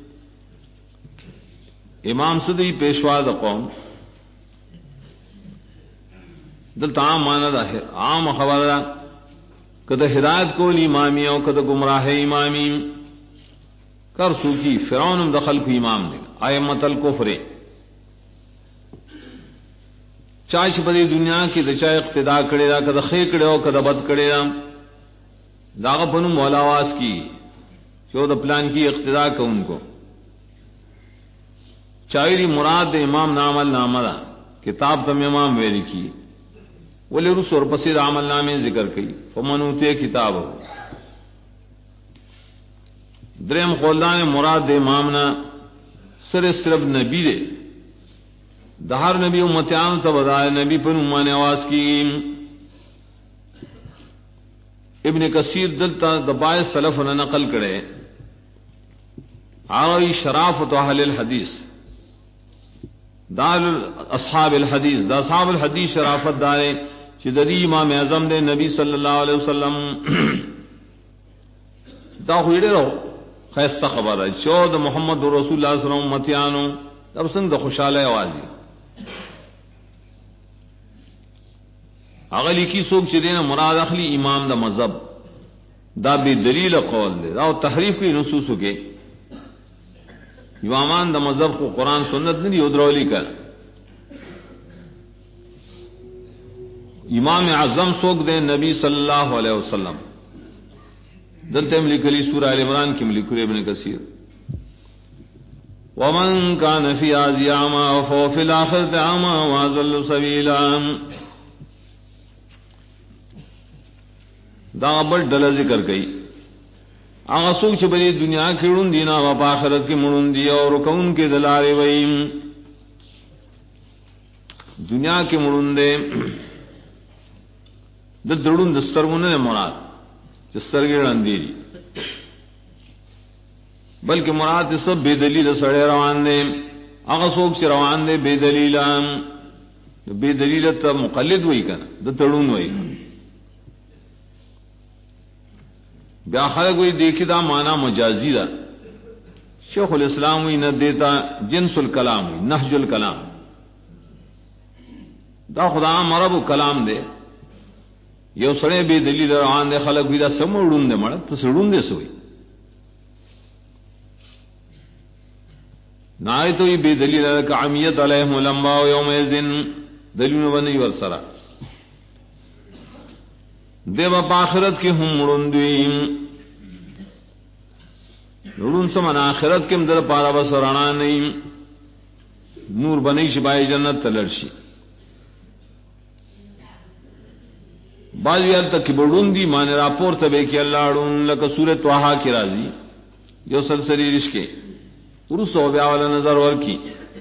امام صدی پیشوا دا قوم دلتا عام مانا دا عام خبر دا کدا ہدایت کو امامی او کدا گمراہ امامی کر سوکی فرعون دخل کو امام دے ائمۃ الکفر چاچ بدی دنیا کی دچا اقتدا کرے دا کدا خیر کرے او کدا بد کرے دا داغ پنو مولاواز کی جو دا پلان کی اقتدا کا ان کو چاہیری مراد امام نامل نامہ کتاب تم امام ویلی کی ولی رس اور پسید عمل نامے ذکر کی فمنوتے کتاب ہو درم خولدان مراد امامنا سر صرف نبی دے دہر نبی امتیان تب بدائے نبی پر امان آواز کی ابن کثیر دلتا دبائے سلف نے نقل کرے آوی شرافت اہل الحدیث دار اصحاب الحدیث دا اصحاب الحدیث شرافت دارے چدری امام اعظم دے نبی صلی اللہ علیہ وسلم دا ہوئے رہو خیستہ خبر ہے چود محمد رسول اللہ صلی اللہ علیہ وسلم متیانو اب سنگ دا خوشحال آوازی اغلی کی سوک چدینا مراد اخلی امام دا مذہب دا بے دلیل قول دے دا تحریف کی نصوص کے امامان دا مذہب کو قرآن سنت نہیں ادرولی کر امام اعظم سوک دے نبی صلی اللہ علیہ وسلم دلتے ملک علی سورہ آل عمران کی ملک ابن کثیر ومن کان فی آزی عاما فهو فی الآخرت عاما واضل سبیلا دا بڑ ڈل ذکر گئی آغا سوک چھ بلی دنیا کی رون دینا و پاخرت کی مرون دی اور کون کے دلارے ویم دنیا کی مرون دے دڑون دسترگون نے مراد جسترگی رندیری بلکہ مراد سب بے دلیل سڑے روان دے آغا سوک چھ روان دے بے دلیل تا مقلد وئی کنا دڑون وئی بیا خلق وی دیکھی دا مانا مجازی دا شیخ الاسلام وی نہ دیتا جنس الکلام وی نحج الکلام دا خدا مرب کلام دے یو سڑے بے دلیل روان دے خلق وی دا سمڑون دے مرد تو سڑون دے سوئی نائی تو یہ بے دلیل کا عمیت علیہم الانباء یوم ازن دلیل بنی ورسرہ دے با آخرت کی ہم مڑندویم رڑن سمن آخرت کے مدر پارا بسرانا نہیں نور بنی شبائی جنت تلرشی بعضی حد تک بڑون دی مانے راپور تبے کی اللہ اڑون لکا سورت توحا کی رازی جو سلسلی رشکے ارس و بیا والا نظر ورکی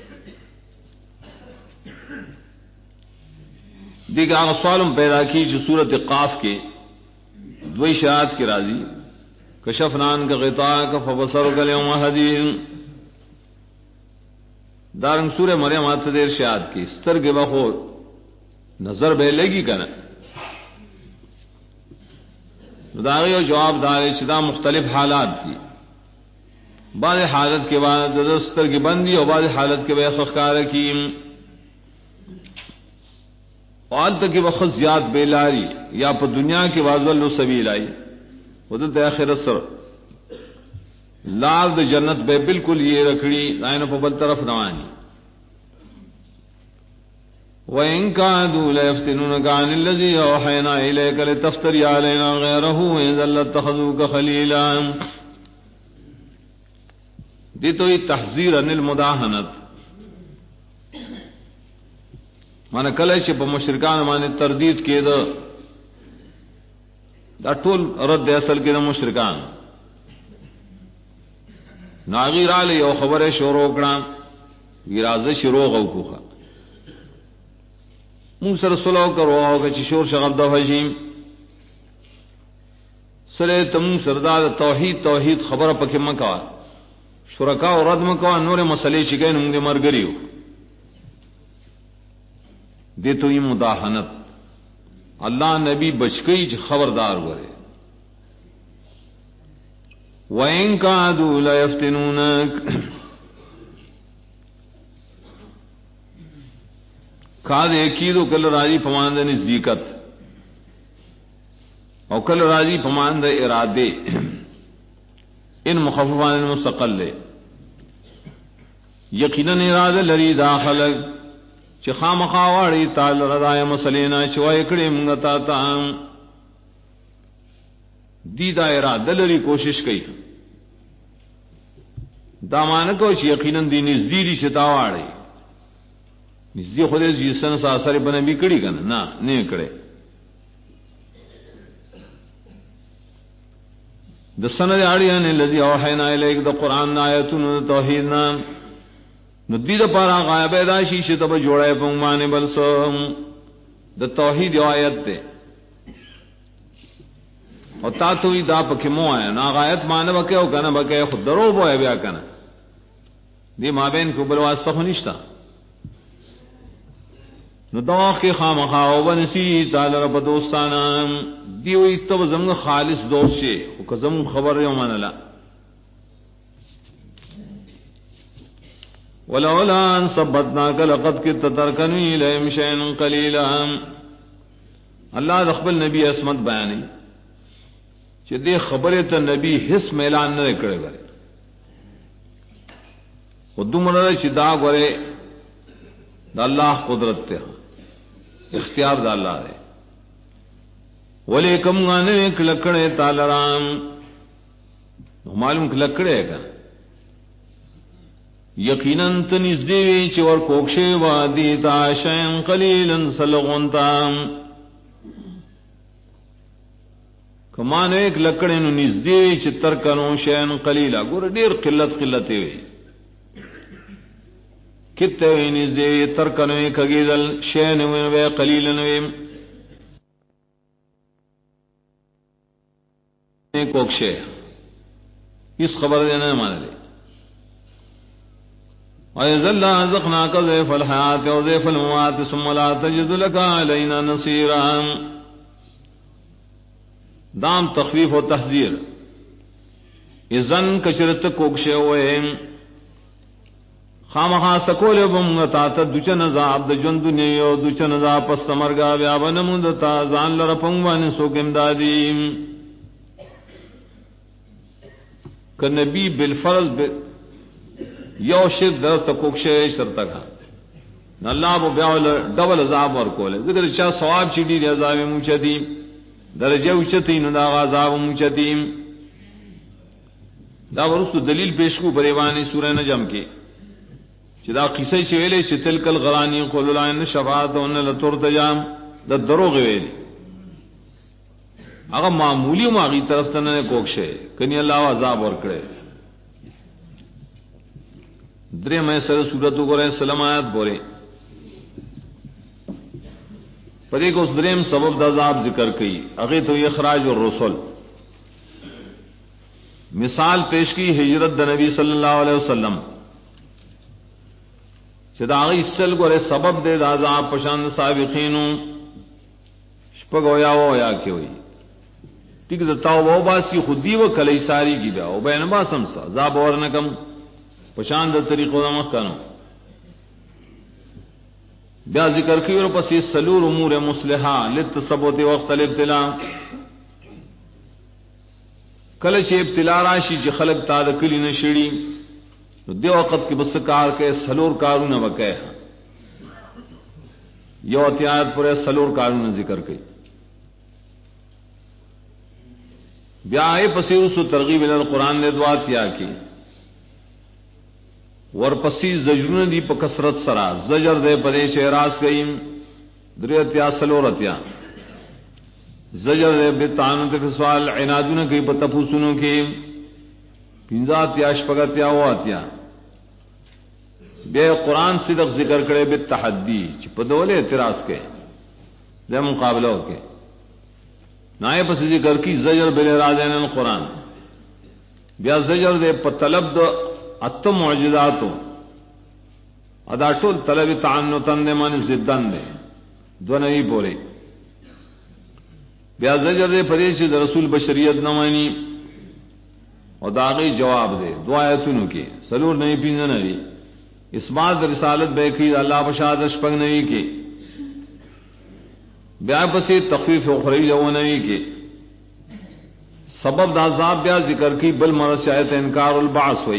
دیکھ آغا سوالم پیدا کی جو سورت قاف کے دوئی شاعت کی راضی کشفنان کا غطاء کا فبصر کا لیوم حدید دارنگ سورہ مریم آت دیر شاعت کی ستر کے بخو نظر بے لگی کنا داغی و جواب دارے چدا مختلف حالات تھی بعض حالت کے بعد ستر کی بندی اور بعض حالت کے بعد خخکار کی آل تک وقت زیاد بیلاری یا پر دنیا کے واضح سبیل آئی حضرت آخرت سر لال د جنت بے بالکل یہ رکھڑی لائن پر بل طرف روانی وَإِن كَادُوا لَيَفْتِنُونَكَ عَنِ الَّذِي أَوْحَيْنَا إِلَيْكَ لِتَفْتَرِيَ عَلَيْنَا غَيْرَهُ وَإِذًا لَّاتَّخَذُوكَ خَلِيلًا دی تو یہ تحذیر عن المداہنت مانا کله چې په مشرکان باندې تردید کېده دا ټول رد اصل کې د مشرکان ناغیر علی یو خبره شروع کړه ویرازه شروع غوخه مون سره سلو کرو او چې شور شغب د هجیم سره تم سردار توحید خبره پکې مکا شرکا او رد مکا نور مسلې شګې نوم دې مرګریو دے تو یہ مداحنت اللہ نبی بچ گئی خبردار ورے وَإِن كَادُوا لَيَفْتِنُونَكَ کاد یقیدو کل راضی پماند نزدیکت او کل راضی پماند ارادے ان مخففان المستقل یقیناً ارادہ لری داخلک چی خامخاواری تال ردائے مسلینا چوائی کڑی منگتا تام دی دائرہ دلری کوشش کئی دامانکو چی یقیناً دی نزدیری شتاواری نزدی خود جیسن سا اثر بنبی کڑی کنا نا نہیں کڑے دسن دیاریان اللذی اوحینا الیک دا قرآن آیتون توحیدنا ندی دا پارا غائب داشی شتب جوڑے پنگمانے بلسم دا توحید آیت تے اور تا تو دا پکې مو آیا نا غایت معنی وکه او کنه بکه خود درو بو بیا کنه دی مابین کو بل واسطه خو نشتا نو دا کې خامخا او ونسی تعالی رب دوستانه دی وي تو زمغه خالص دوست شي او که زم خبر یو منلا ولولا ان ثبتناك لقد كنت تركن اليهم شيئا قليلا الله رب نبی عصمت بیان چې دې خبره ته نبی هیڅ اعلان نه کړی غره خودمره چې دا غره د الله قدرت ته اختیار د الله دی ولیکم غانه کلکړې تعالی رام معلوم کلکړې کا یقینا تنزدې وی چې ور کوښه وادي تا شین قلیلا سلغونتا کمان ایک لکڑے نو نزدې چې تر کنو شین قلیلا ګور ډیر قلت وی کته وی نزدې تر کنو کګیدل شین وی قلیلا وی نے کوښه اس خبر نه مانلې وَإِذَا أَذَقْنَاكَ ضِعْفَ الْحَيَاةِ وَضِعْفَ الْمَمَاتِ ثُمَّ لَا تَجِدُ لَكَ عَلَيْنَا نَصِيرًا دام تخفیف و تحذیر اذن کشرت کوکشے ہوئے خامخا سکول بمغتا تا دوچن عذاب د ژوند دنیا او دوچن عذاب پس مرګا بیا ونمند تا ځان لره پنګوان سو کېمدادي ک نبی بالفرض یو شرک در تکوکشے شرطا کا اللہ بو بیاول ڈبل عذاب ورکول ذکر چا ثواب چیدی دی عذاب موچدی درجه اوچتی نو دا عذاب موچدی دا ورستو دلیل پیش کو بریوانی سورہ نجم کی چې دا قصه چې ویلې چې تلک الغرانی قول العين شفاعت ان لترتجام دا دروغ ویل هغه معمولی ماغي طرف ته نه کوکشه کني الله عذاب ورکړي درے میں سر سورت وګورئ سلام آیات بولے پدې کو اس دریم سبب د عذاب ذکر کړي هغه ته اخراج الرسل مثال پیش کی ہجرت د نبی صلی اللہ علیہ وسلم چې دا هغه استل ګوره سبب د عذاب پشان سابقینو شپګویا ویا کې وي ٹھیک ہے توبه باسی خودی و کلی ساری کی بیا او بین با سمسا عذاب ورنکم پشان د طریقو د مخکنو بیا ذکر کی اور پس سلور امور مصلحہ للتثبت وقت الابتلاء کله چې ابتلا راشي چې خلق تا د کلی نشړي نو دی وخت کې بس کار کې سلور کارونه وکړي یو اتیات پر سلور کارونه ذکر کړي بیا یې پسې اوس ترغیب ال القران له دعا تیا کی ورپسې زجرونه دی په کثرت سره زجر دې پدې شهراس کئ دریاتیا سلورتیا زجر دې بتانت فسوال عنادونه کوي په تفوسونو کې پینځات یا شپږتیا واتیا بے قرآن صدق ذکر کرے بے تحدی چې په دوله اعتراض کې د مقابله وکړي نائب پس ذکر کی زجر بالاراضین القرآن بیا زجر دے په طلب د ات معجزاتو ادا ټول طلب تعنتن دے معنی زدن دے دونوی بولے بیا زجر دے پدې چې د رسول بشریت نه مانی او داغی جواب دے دعایتونو کې سلور نه پینځه نه دي اسمات رسالت بے کی اللہ بشاد شپږ نه کې بیا پسې تخفیف اخروی جو نه کې سبب د عذاب بیا ذکر کی بل مرشایت انکار البعث ہوئی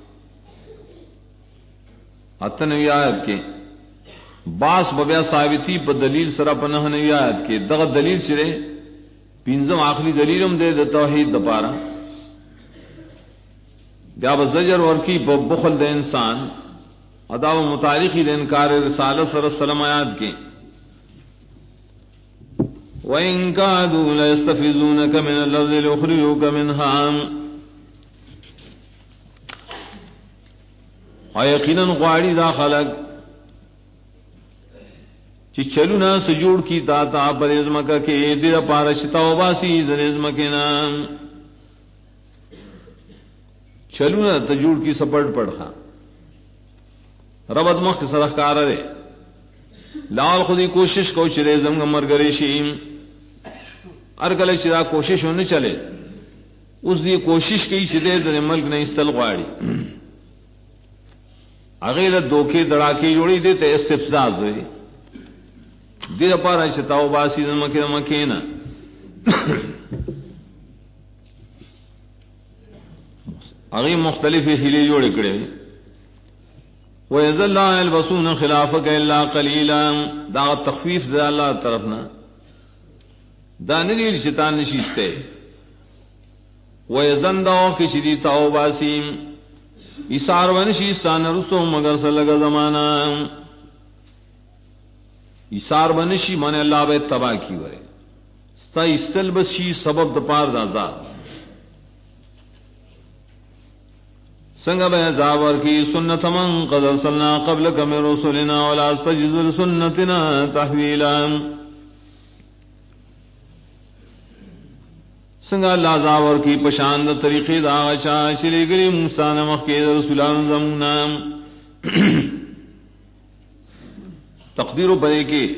اتنوی آیت کے باس بیا ثابتی په دلیل سره په نه نوی آیت کې دغه دلیل سره پینځم آخری دلیلم دے د توحید د پاره بیا زجر ورکی په بخل د انسان ادا و متعلقی د انکار رسالت صلی الله علیه وسلم آیات کې وَإِن كَادُوا لَيَسْتَفِزُونَكَ مِنَ الْأَرْضِ لِيُخْرِجُوكَ مِنْهَا او یقینا غواړي دا خلق چی چلونا سجوڑ کی تا پر ازمکا کے دیر پارشتا و باسی در ازمکینا چلونا تجوڑ کی سپٹ پڑھا ربط مخت سرخکار رے لال خودی کوشش کو چرے زمگ مرگریشیم ارگل چرا کوشش ہونے چلے اس دی کوشش کی چدے در ملک نے استل غاڑی اغیر دوکے دڑاکی جوڑی دیتے استفزاز ہوئی دیر پارا چتاو باسی مکینا اغیر مختلف ہیلے جوڑے کڑے وَإِذَا اللَّهَ يَلْبَسُونَ خِلَافَكَ إِلَّا قَلِيلًا دا تخفیف دا اللہ طرفنا دا نگیل شیطان نشیستے وَيَزَنْ دَوْا کی شدی تاو باسیم اسار ونشیستان رسو مگر سلگ زمانا اسار ونشی من اللہ بے تباہ کی ورے ستا استلبسی سبب دپار دازا سنگا بے زاور کی سنت من قد ارسلنا قبلک من رسولنا ولا استجد لسنتنا تحویلا سنگا اللہ زاور کی پشاند طریقی دا غشا شلی گلی موسیٰ نمخ کے رسولان زمونا تقدیر پڑے کہ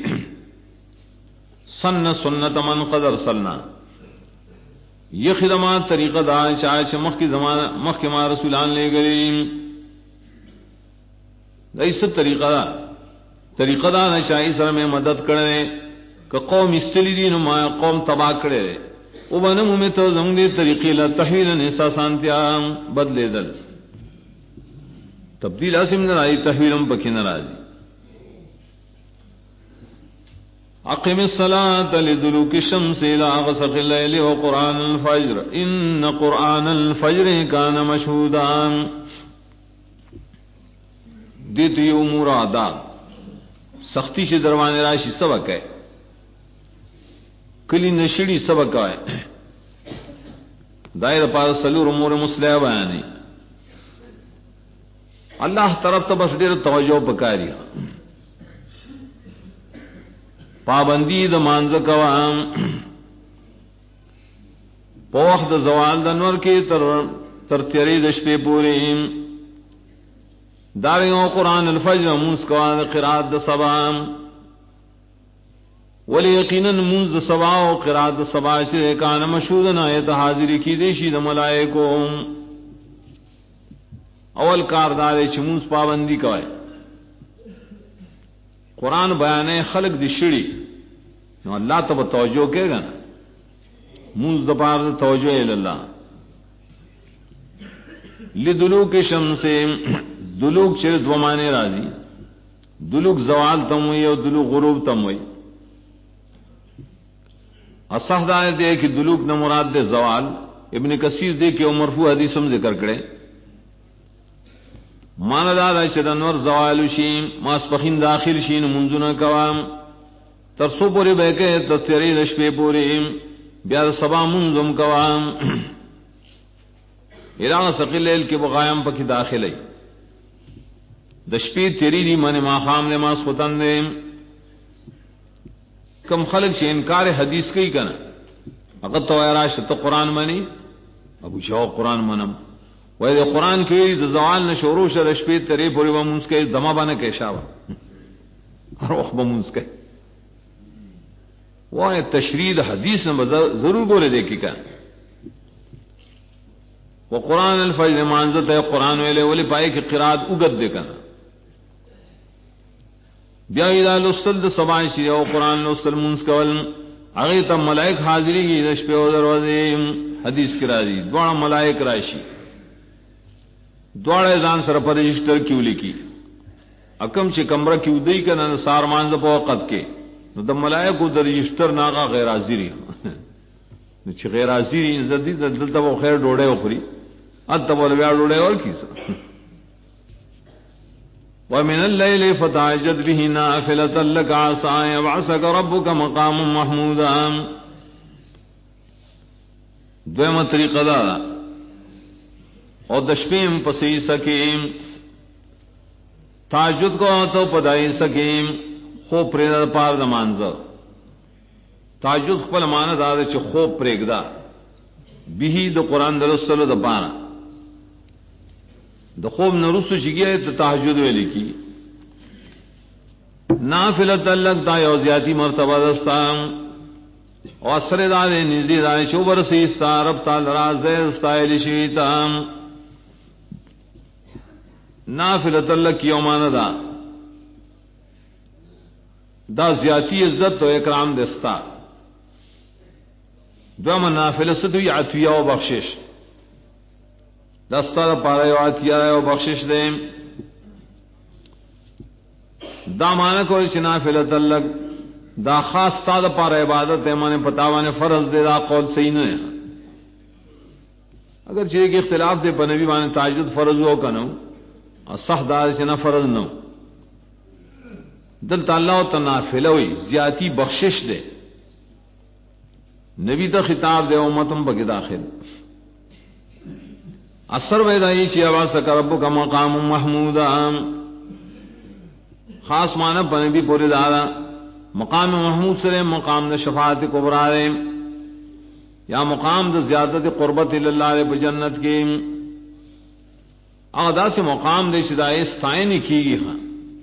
سنت من قد ارسلنا یہ خدمات طریقہ دا چاہے مخ کی زمانہ مخ کے ما رسولان لے گئی ایسا طریقہ دا نہ چاہیے سر میں مدد کرے کہ قوم استلی دی نما قوم تباہ کرے وہ بنم میں تو زمدی طریقے لا تحویل نسا سانتیا بدلے دل تبدیل اسم نہ آئی تحویلم پکی نہ راضی اقم الصلاة لدلوك الشمس الى غسق الليل وقرآن الفجر ان قرآن الفجر كان مشهودا دیتی امور آداب سختی سے دروان راشی سبق ہے کلی نشڑی سبق ہے دائر پار سلور امور مسلح بیانی اللہ طرف تو بس دیر توجہ پکاری پابندی د مانز کوام پوخ د زوال دنور کی تر تیری دش پہ پوری داریوں قرآن الفجر منز کوان قرآت د صبام ولی یقینا منز د صبا و قرآت د صبا شر کان مشہودن آیت حاضری کی دیشی د ملائکو اول کاردار چھ منز پابندی کوئے قرآن بیانے خلق دی شڑی نو اللہ تب توجہ کے گا نا منز دپار توجہ اللہ لدلوک شمس دلوک چر دو معنی راضی دلوک زوال تم ہوئی اور دلوک غروب تم ہوئی اصح دائے دے کہ دلوک نہ مراد دے زوال ابن کثیر دے کہ مرفوع حدیثم ذکر کرے مانا دادا چدنور زوال شیم ماسپخین داخل شین منزنا کوام ترسو پوری بہکے تتری رشپے پوری بیاد سبا منزم کوام ایران سقیلیل کے بغایم پکی داخل ہے دشپی تیری دی من ماخام نے ماس خطن دے کم خلق سے انکار حدیث کی کنا اگر تو ایراش تو قرآن منی ابو شاو قرآن منم وید قرآن کی زوال نہ شروع شرش پہ تیرے پوری بمنس کے دما بانا کے شاوا ہر وقت بمنس کے وہ تشرید حدیث نے ضرور بولے دیکھی کا وہ قرآن الفجر مانزت ہے قرآن ویلے ولی پائے کہ قرآت اگت دے کنا بیا اذا لستل د سبانشی او قرآن لستل منس کول اگے تم ملائک حاضری کی رش پہ او دروازے حدیث کی راضی دوڑا ملائک راشی دوڑے ځان سره پر رجسٹر کیوں لکی اکم چې کمره کیوں دی کنه سار مانځ په وخت کې نو د ملائکو د رجسٹر ناغه غیر حاضری نو چې غیر حاضری زدي دلته خو خیر ډوړې وخوري اته بول بیا ډوړې ور کیسه ومن الليل فتعجد به نافلة لك عسى يبعثك ربك مقام محمودا دویمه طریقه دا اور دشپیم پسی سکیم تاجد کو تو پدائی سکیم خوب پریدا پار د مانځه تهجد خپل معنا دا چې خوب پرېږدا به د قران درستلو د پاره د خوب نرسو چگیا تو تہجد ویلی کی نافلۃ لک دا یو زیاتی مرتبہ دستا او اثر دا دے نزی دا چوبر سی رب تعالی را زیر استایل شیتا نافلۃ لک یومان دا زیاتی عزت و اکرام دستا دوام نافلہ ستوی عطیہ و بخشش دستا پارا یو عطیہ و بخشش دے دا مانا کوئی چنا فلت اللہ دا خاص تا دا پارا عبادت ہے مانے پتاوانے فرض دے دا قول صحیح نہیں ہے اگر چیزے کی اختلاف دے پر نبی مانے تہجد فرض ہو کنو اور صح دا چنا فرض نو دل تعالیٰ و تنافلہ ہوئی زیادی بخشش دے نبی تا خطاب دے امتم بکی داخل اثر ویدائی چی عباسک ربک مقام محمود خاص معنی پنبی پوری دارا مقام محمود سرے مقام دا شفاعت کبرا دے یا مقام دا زیادت قربت اللہ دے بجنت کی اغدا سے مقام دے شدائے ستائنی کی گی خان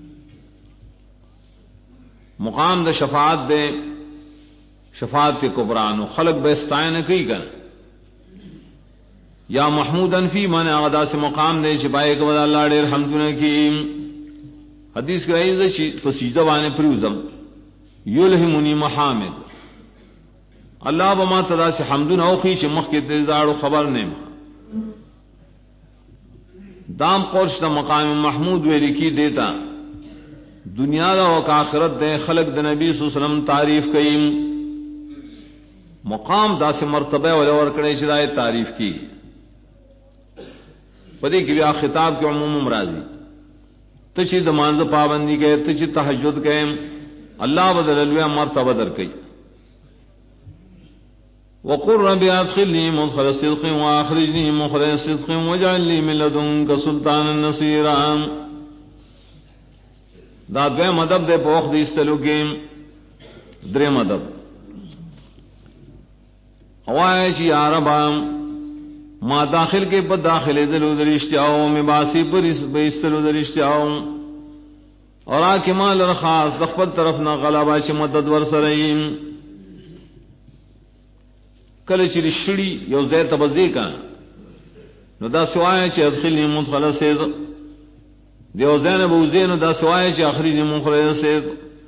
مقام دا شفاعت دے شفاعت کبرانو خلق بے ستائن کی کر یا محمودن فی من اغدا سے مقام دے شپائے کبر اللہ دے الحمدن کی حدیث کی رئیز دے فسیدہ وانے پریوزم یلہمنی محامد اللہ بما تدا سے حمدن اوخی چھ مخ کے تیزار و خبر نیم دام قرش دا مقام محمود ویلی کی دیتا دنیا دا وک آخرت دے خلق دا نبی صلی اللہ علیہ وسلم تعریف کئیم مقام دا سے مرتبہ ولور کڑے شدائے تعریف کی پدی کی بیا خطاب کے عموم امراضی تچی دمانز پابندی کے تچی تہجد کے اللہ بدل الویا مرتبہ در کئی وقل رب ادخلنی مدخل صدق واخرجنی مخرج صدق واجعل لی من لدنک سلطانا نصیرا دا دوے مدب دے پوخ دی استلو کے درے مدب ہوائے چی یا ربا ما داخل کے پا داخل دلو درشتیاؤ میں باسی پر بیستلو درشتیاؤ اور آکے مال رخاص دخبت طرفنا غلبہ چی مدد ورسرئیم کل چی شڑی یو زیر تبزی کا نو دا سوائے چی ادخلنی مدخل سید دیو زین بوزی نو دا سوائے چی اخریجنی مخرج سید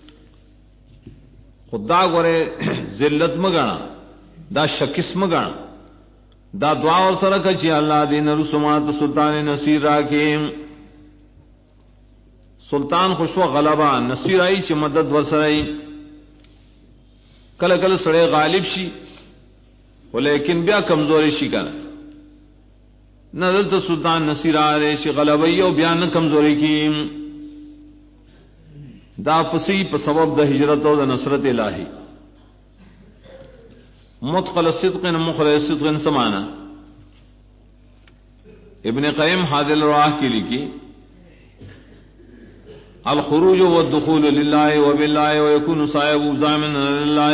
خدا گورے ذلت مگانا دا شکس مگانا دا دعا اور سرکا چی اللہ دین رسومات سلطان نصیر راکیم سلطان خوشو غلبہ نصیر آئی چی مدد ورسرائی کل کل سڑے غالب شی ولیکن بیا کمزوری شی کنا نظرت سلطان نصیر آرے چی غلبی و بیا نہ کمزوری کی دا پسی پا سبب دا ہجرت و دا نصرت الہی مدخل صدق مخرج صدق سمانا ابن قیم حاضر الرواح کی لکھی الخروج والدخول للہ وباللہ ويكون صاحب ضامن للہ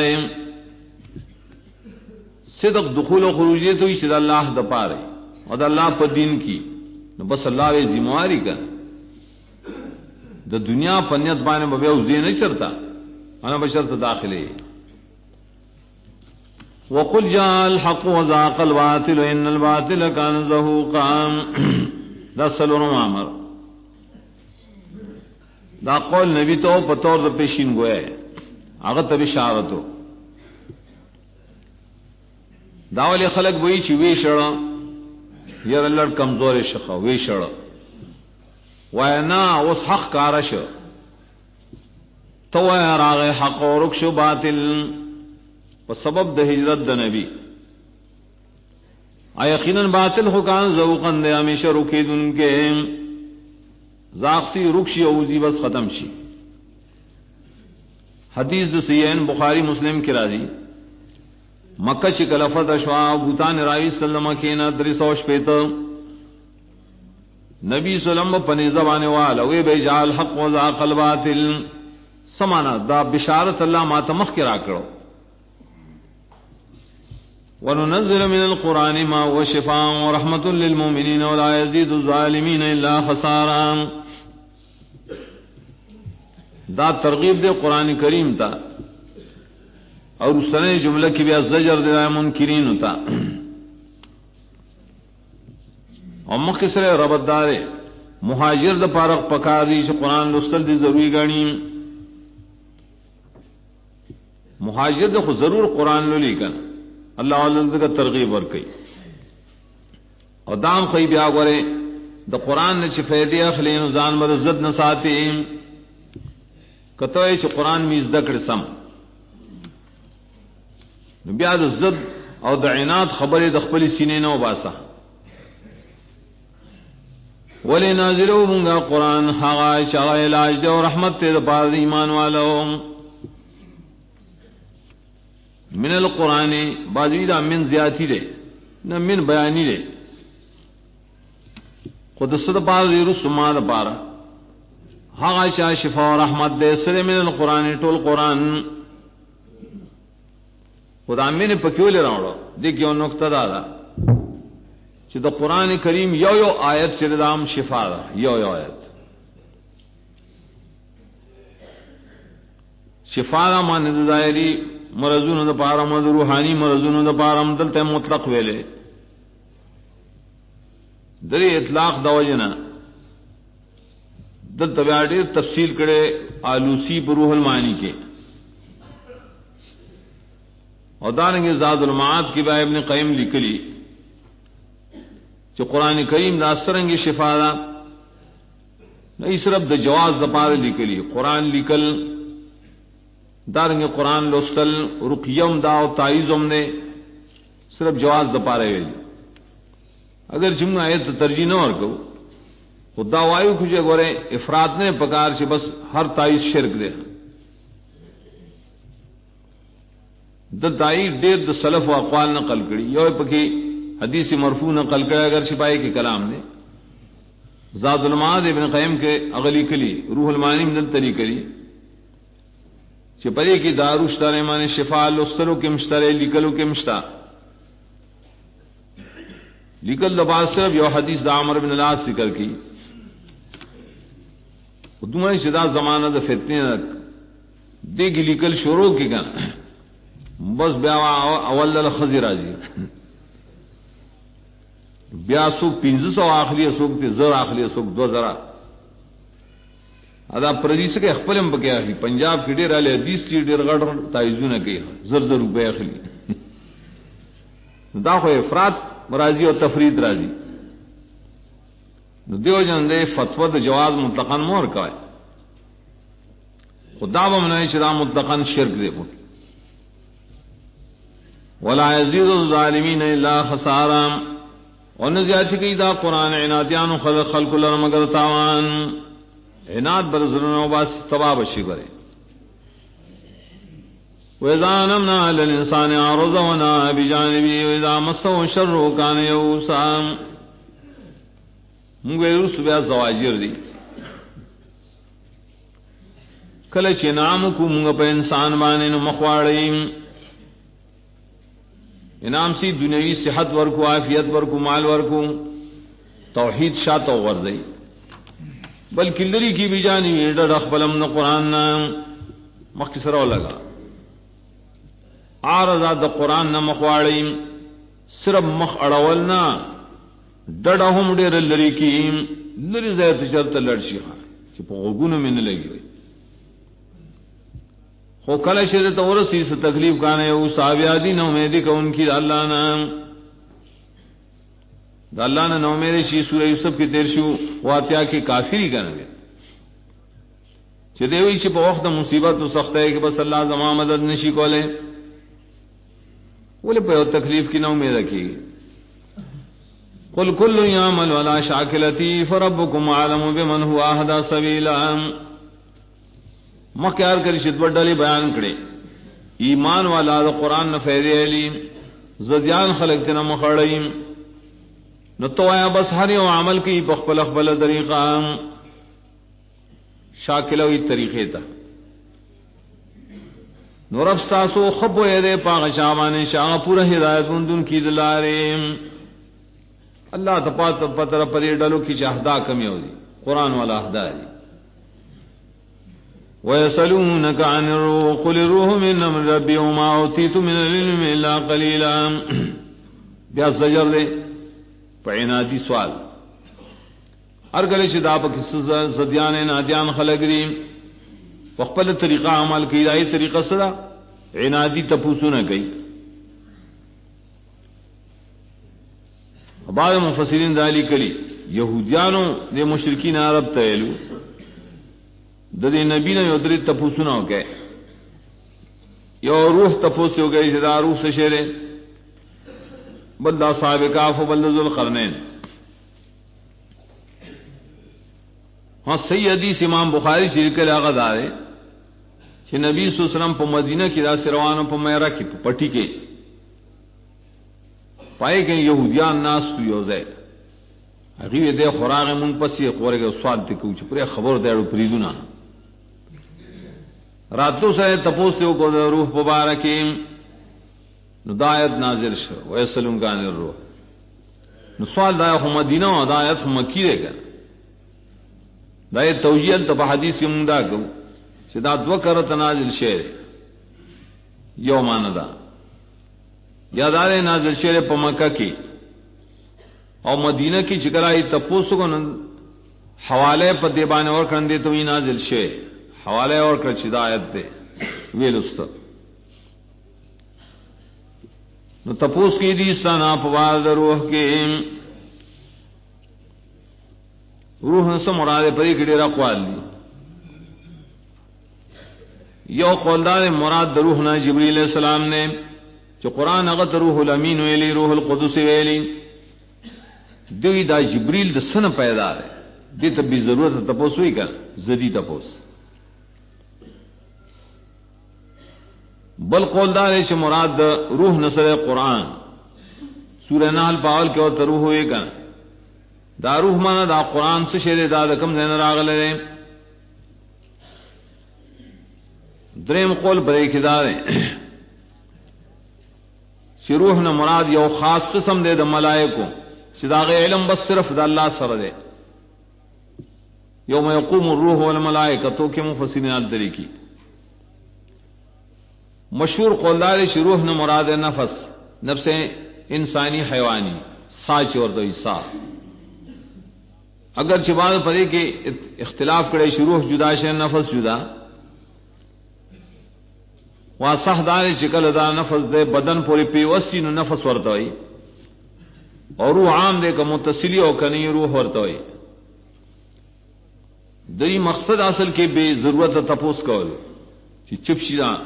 صدق دخول و خروجیت ہوئی شد اللہ دا پارے اور دا اللہ پر دین کی بس اللہ وی ذمہواری کر دا دنیا پنیت بانے ببیا زی نہیں چرتا انا بشرط داخلے وقل جاء الحق وزاق الباطل ان الباطل كان زهوقا دا سلورم امر دا قول نبی تو پتور دا پیشین گوئے آغا تب اشارتو داولی خلق بوئی چی وی شڑا یر اللہ کمزور شخا وی شڑا وینا اس حق کارش تو راغ حق و رکش باطل و سبب دا ہجرت دا نبی یقیناً باطل خکان ذوقن دے ہمیشہ رکید ان کے زاقسی رکشی اوزی بس ختم شی حدیث دا سیئن بخاری مسلم کی راضی مکہ شکل فتح شوا بوتان راوی سلم کینا 350 نبی سلم پنی زبان والا وی بیجال حق و ذاق الباطل سمانا دا بشارت اللہ ما تمخ کرا کرو وننزل من القرآن ما هو شفاء ورحمة للمؤمنين ولا يزيد الظالمين إلا خسارا. دا ترغیب دے قرآن کریم تا اور اس طرح جملہ کی بھی زجر دے منکرین ہوتا اور مختصر ربط دارے مہاجر دا پارق پکاری چھ قرآن لستل دی ضروری گانی مہاجر دا خود ضرور قرآن لو لیکن اللہ علیہ کا ترغیب ورکی اور دام خی بیا گورے دا قرآن نے چھ فیدی اخلین زان بر زد نساتی کتوئے چھ قرآن میز دکڑ سم بیا دا زد او دا عناد خبر دا خپلی سینے نو باسا ولی نازلو منگا قرآن حقا شاہ علاج دے و رحمت تے دا پار ایمان والو من القرآن بعضوی دا من زیادتی دے نہ من بیانی دے قدس دا پار دی رسما دا پارا حقا شاہ شفا و رحمت دے سر من القرآن طول قرآن خدا من پکیو لے راوڑا دیکھ یو نکتہ دادا چی دا قرآن کریم یو آیت چی دام شفا دا یو آیت شفا دا مانے دا ظاہری مرضون دا پارا مد روحانی مرضون دا پارا مدلتے مطلق ویلے دری اطلاق دا وجنا دل تبیاڈی تفصیل کرے آلوسی پر روح المعانی کے اور دارنگے زاد المعاد کی بائے ابن قیم لکلی جو قرآن کریم دا سرنگی شفا دا نہیں صرف دا جواز دا پارے لکلی قرآن لکل دارنگے قرآن لوستل رقیم دا و تائیزم نے صرف جواز دا پارے ویلی اگر جمع آیت ترجیح نہ ورکو خدا وایو کچھ گورے افراد نے پکار سے بس ہر تائیز شرک دے دائی دیر د سلف و اقوال نقل کری یو پکی حدیث مرفوع نقل کرے اگر شپائی کے کلام نے زاد المعاد ابن قیم کے اغلی کلی روح المعانی من تری کری چپری کی داروشتارے مانے شفا لسترو کے مشترے لکلو کے مشتا لکل دباز صرف یو حدیث دا عمر بن العاص ذکر کی دمائی شدہ زمانہ دا فتنے دیکھ لکل شروع کی کنا بس بیا اول خزی راجی بیا سوک 500 آخری سوک تی زر آخری سوک 2000 ادا پردیس کے اخپلم پکے آخری پنجاب کی دیر آلی حدیث تی دیر غٹ تائزو نہ کئی زر زر روپے آخری دا خو افراد راضی اور تفرید راضی دیو جن دے فتوہ دا جواز مطلقاً مور کا ہے خدا بمنائی چدا مطلقاً شرک دے پکی ولا يزيد الظالمين الا خسارا اور نزیاتی کی دا قرآن عنادیان خلق لر مگر تاوان عناد برزرن باس تباب شکرے وَإِذَا نَمْنَا عَلَى الْإِنسَانِ عَرَضَ وَنَأَى بِجَانِبِهِ وَإِذَا مَسَّهُ الشَّرُّ كَانَ يَئُوسًا منگوے رس بیا زواجر دی کل چی نام کو منگا پہ انسان بانے نو مخواڑیم انعام سی دنیاوی صحت ورکو عافیت ورکو مال ورکو توحید شاہ تو غرزی بلکہ لری کی بھی جانی ایڈر اخبلم نہ قرآن نہ مختصرہ لگا آرزاد دا قرآن نہ مخواڑیم صرف مخ اڑولنا ڈڑا ہم ڈیر لری کی لری زیت چلتا لڑشی خواہ چپا غگونو میں نلگی ہوئی خو کل شدت ورسی سے تکلیف کانے او صحابیادی نو میدی کا ان کی اللہ نام دا اللہ نے نو میرے شی سورہ یوسف کی تیرشو واتیا کی کافری کانگے چدے ہوئی چپا وقت مصیبت تو سخت ہے کہ بس اللہ زمان مدد نشی کو لے بولے پہ تکلیف کی نو میرے کی قل کل یعمل ولا شاکلتی فربکم عالم بمن ہوا اہدا سبیلا مکیار کری شدبت ڈالی بیان کرے ایمان والا دا قرآن نہ فیدی علی زدیان خلق تنا مخڑیم نہ تو آیا بس ہر یو عمل کی بخبل اخبل طریقہ شاکلوی طریقے تا نو رب ساسو خبو دے پاغ شامان شاہ پورا ہدایت دن کی دلارے اللہ تپات پتر پری ڈلو کی چاہدا کمی ہو دی قرآن والا اہدا دی وَيَسَلُونَكَ عَنِ الرُّوحِ قُلِ الرُّوحُ مِنْ أَمْرِ رَبِّي وَمَا أُوتِيتُم مِّنَ الْعِلْمِ إِلَّا قَلِيلًا بیا زجر دے پعنادی سوال ہر گلے چدا پک زدیان نادیان خلق دی وقبل طریقہ عمل کی دائی طریقہ صدا عنادی تپوسو نہ گئی. بعض مفسرین دالی کلی یہودیانو دے مشرکین عرب تیلو ددی نبی نے یودری تپوسو نہ ہو گئے یو روح تپوس ہو گئی جدا روح سے شیرے بلدا صاحب کاف و بلد ذوالقرنین. ہاں صحیح حدیث امام بخاری شریف کے لاغت آئے کہ نبی صلی اللہ علیہ وسلم پا مدینہ کی دا سروانوں پا میرا کی پٹی کے پائے کہ یہودیان ناس تو یوزے حقیقی دے خوراغ من پسی خورے گا سوال تکو چپرے خبر دیڑو پریدونا راتو سے تپوس دیو کو روح مبارکیم نو دایت نازل شو ویسلون کان الروح نو سوال دایا خو مدینہ و دایت خو مکی دے گا دایت توجیل تپا حدیث کی مندہ کو چدا دو کرت نازل شیر یومان دا یادار نازل شیر پا مکہ کی اور مدینہ کی چکرائی تپوسو کو حوالے پا دیبانے اور کرندے تو ہی نازل شیر حوالے اور کر چدایت دے ویل استر نو تپوس کی دیستا ناپواد روح کے روح نسا مراد پری کڑی رقوال لی یو قولدار مراد روح نا جبریل علیہ السلام نے جو قرآن اغت روح الامین ویلی روح القدس ویلی دوی دا جبریل دا سن پیدا ہے دی تب بھی ضرورت تپوس ہوئی کر زدی تپوس بل قولدار ہے چھ مراد روح نصر قرآن سورہ نحل پاول کے اور تروح ہوئے کر دا روح مانا دا قرآن سے شیر دا کم زین راغل ہے دریم قول برے کدار ہے چھ روح نہ مراد یو خاص قسم دے دا ملائکو چداغ علم بس صرف دا اللہ سر دے یوم یقوم الروح والملائکتو کے مفسرین آل کی مشہور قولدار شروح نہ مراد نفس نفس انسانی حیوانی ساچ اور دوی سا اگر چباد پڑے کہ اختلاف کرے شروح جدا شے نفس جدا واسح دار چکل دا نفس دے بدن پوری پیوستی نو نفس ورتوئی اور روح عام دے کا متصلی او کنی روح ورتوئی دئی مقصد اصل کے بے ضرورت تپوس کول چی چپ شیدہ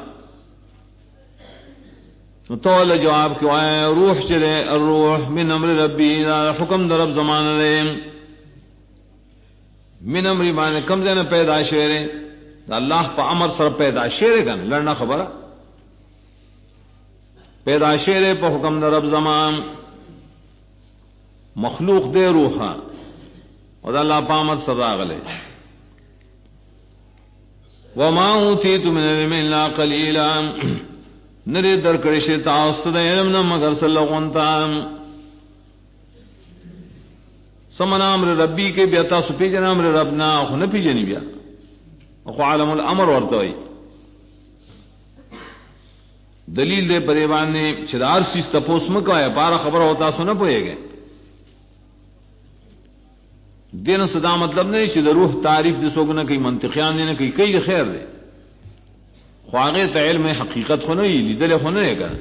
نو طول جواب کیوں آئے روح چلے الروح من امر ربی حکم در رب زمان دے من امری بانے کم زین پیدا شیرے اللہ پا امر سر پیدا شیرے کن لڑنا خبر پیدا شیرے پا حکم در رب زمان مخلوق دے روحا اور اللہ پا امر سر راغلے وما اوتیت من علم الا قلیلا نری در کرشی تاست دا علم نا مگر سلغنتا سمن امر ربی کے بیتا سپی جن امر ربنا اخو نپی جنی بیا اخو عالم الامر ورطوئی دلیل دے پریبان نے چدار سیس تپوس مکا ہے پارا خبر ہوتا سو نہ پوئے گئے دین صدا مطلب نہیں چد روح تعریف دے سوگ نہ کئی منطقیان دے نہ کئی خیر دے خواغے تا علم حقیقت خو نہیں لیدل خو نہیں کر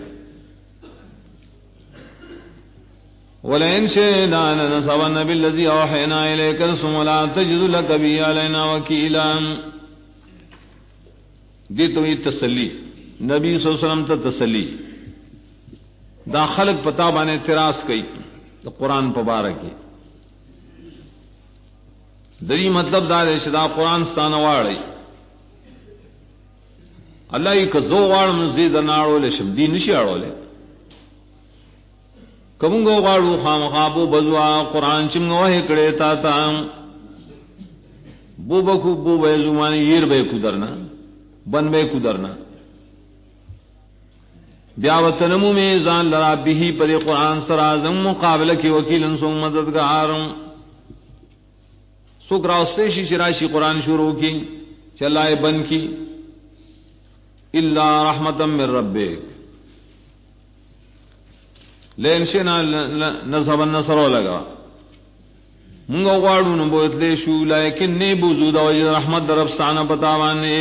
وَلَئِنْ شِئْنَا لَنَصَبَنَّ بِالَّذِي أَوْحَيْنَا إِلَيْكَ ثُمَّ لَا تَجِدُ لَكَ بِهِ عَلَيْنَا وَكِيلًا دی تو یہ تسلی نبی صلی اللہ علیہ وسلم تا تسلی دا خلق پتا بانے اعتراض کئی دا قرآن پبارکی دری مطلب دا دے شدا قرآن ستانواڑی اللہ ہی کا زو غاڑ مزید ناڑو لے شم دی نشی آڑو لے کمونگو غاڑو خام خوابو بزوا قرآن چمگو ہے کڑے تا تا بو بکو بو بے زمانی یر بے کدرنا بن بے کدرنا بیا وتنمو میزان لرا به پر قرآن سرازم مقابلہ کی وکیلن سو مددگارم سکرا استیشی شراشی قرآن شروع کی چلائے بن کی الا رحمتا من ربک لین شنا نصب النصر لگا منگا غواړو نو بوتلے شو لیکن نے بوزود او رحمت درفستانہ بتاوانے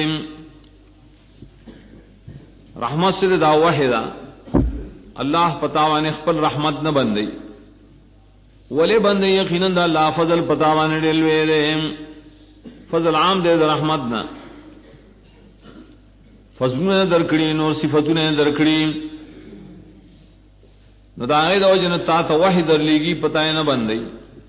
رحمت سے دا واحدہ اللہ پتاوانے خپل رحمت نہ بندئی ولے بندئی یقینا دا اللہ فضل پتاوانے ڈلوے دے فضل عام دے دا رحمت نہ فضلوں درکڑی نور صفتوں درکڑی نو دا غید او جنتا تا واحد در لیگی پتائے نہ بندئی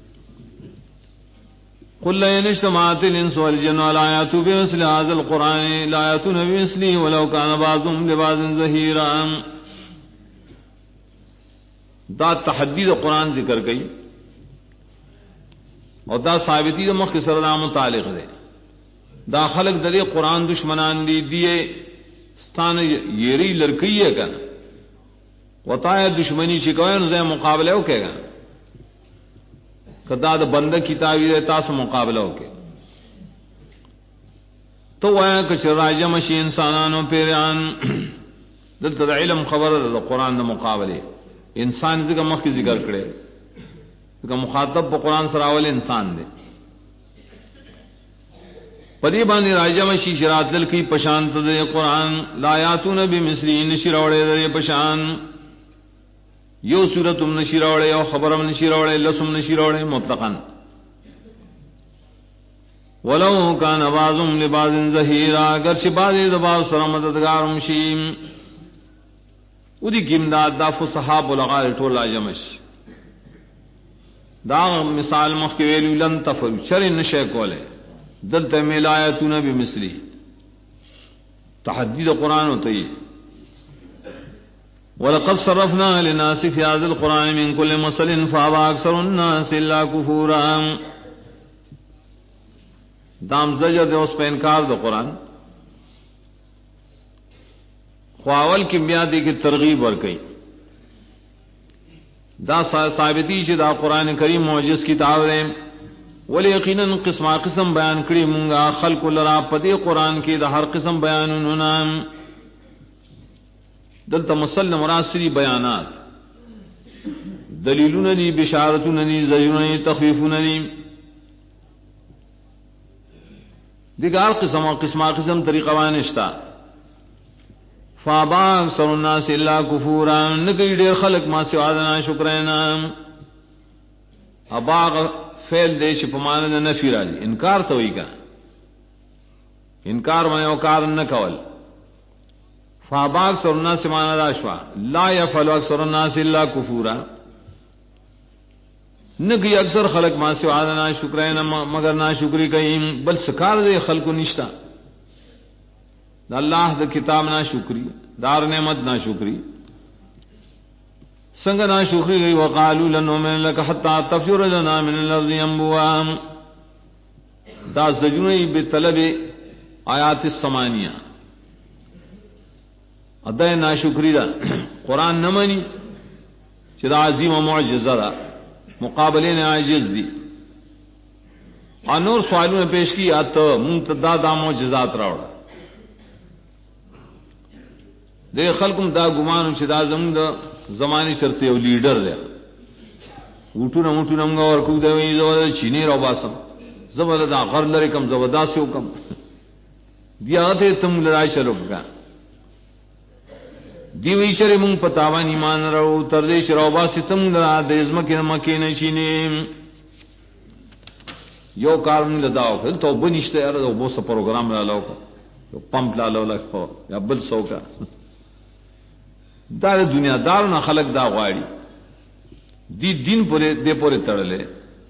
قل لئن اجتمعت الانس والجن على ان يأتوا بمثل هذا القرآن لا يأتون بمثله ولو كان بعضهم لبعض ظهيرا دا تحدی دا قرآن ذکر گئی اور دا ثابتی دا مختصر دا متعلق دے دا خلق دے قرآن دشمنان دیے ستان یری لڑکی ہے کنا وطایا دشمنی شکوئے نزے مقابلے ہو کے گا کدا دا بندہ کتابی دے تاس مقابلہ ہو کے تو وہ کچھ راجہ مشی انسانانوں پیران دلتا دا علم خبر دا قرآن دا مقابلے انسان ذکر مخ کی ذکر کرے ذکر مخاطب پا قرآن سراول انسان دے پدی باندی راجہ مشی شرات دل کی پشانت دے قرآن لا یاتون بمثلی نشروڑے دے پشان یو سورتم نشیروڑے یو خبرم نشیروڑے لسم نشیروڑے مطلقاً ولو کان بعضهم لبعض ظہیرا اگرچہ بعض دباو سر مددگارم شیم ادی کمداد دا فصحا بلغار ٹولا جمش دا مثال مخویلو لن تفر چر نشے کولے دلتا ملایتون بمثلی تحدید قرآن ہوتا ہی وَلَقَدْ صَرَّفْنَا لِلنَّاسِ فِي هَذَا الْقُرْآنِ مِنْ كُلِّ مَثَلٍ فَأَبَى أَكْثَرُ النَّاسِ إِلَّا كُفُورًا دام زجر دے اس پہ انکار دو قرآن خواول کی میادی کی ترغیب ورکی دا ثابتی چی دا قرآن کریم معجز کتاب دے ولی یقیناً قسم قسم بیان کری منگا خلق لرا پدی قرآن کی دا ہر قسم بیان انہوں دلتا مسلم راسری بیانات دلیلون دی بشارتون دی زجرون دی تخفیفون دی دیگر قسم و قسم طریقہ وانشتا فابا اکثر الناس الا کفورا نکی دیر خلق ما سوادنا شکرینا اباغ فیل دے شپمانا نفی راجی انکار توئی کا انکار من اوکار نکول فابا اکثر الناس مانا داشوا لا یفعل اکثر الناس الا کفورا نکی اکثر خلق ما سوادنا شکرینا مگر نا شکری کئیم بل سکار دے خلق نشتا دا اللہ دا کتاب نا شکری دار نعمت نا شکری سنگ نا شکری گئی وقالو لنؤمن لک حتی تفجر لنا من الارض ينبوعا دا زجنوی بطلب آیات السمانیہ ادائی نا شکری دا قرآن نمانی چدا عظیم و معجزہ دا مقابلین عاجز دی نور سوالوں نے پیش کی تو منتدا دا معجزات راوڑا دے خلقم دا گمان چدا زم دا زمانی شرطی و لیڈر دے اوٹو نمگا اور کو دے وی زو چینی رو باسم زبر دا غر لرکم زبدا سے حکم دیا تے تم لڑائی شروع کا دیوی شر من پتاوان ایمان رو تردیش رو باسی تم لڑا دیزمکی نمکی نچینے یو کارن لداو کر تو بنشتے یار دو بوسا پروگرام لالو کا تو پمپ لالو لکھو یا بل سو کا دار دنیا دار نہ خلق دا غاڑی دی دین پورے دے پورے تڑلے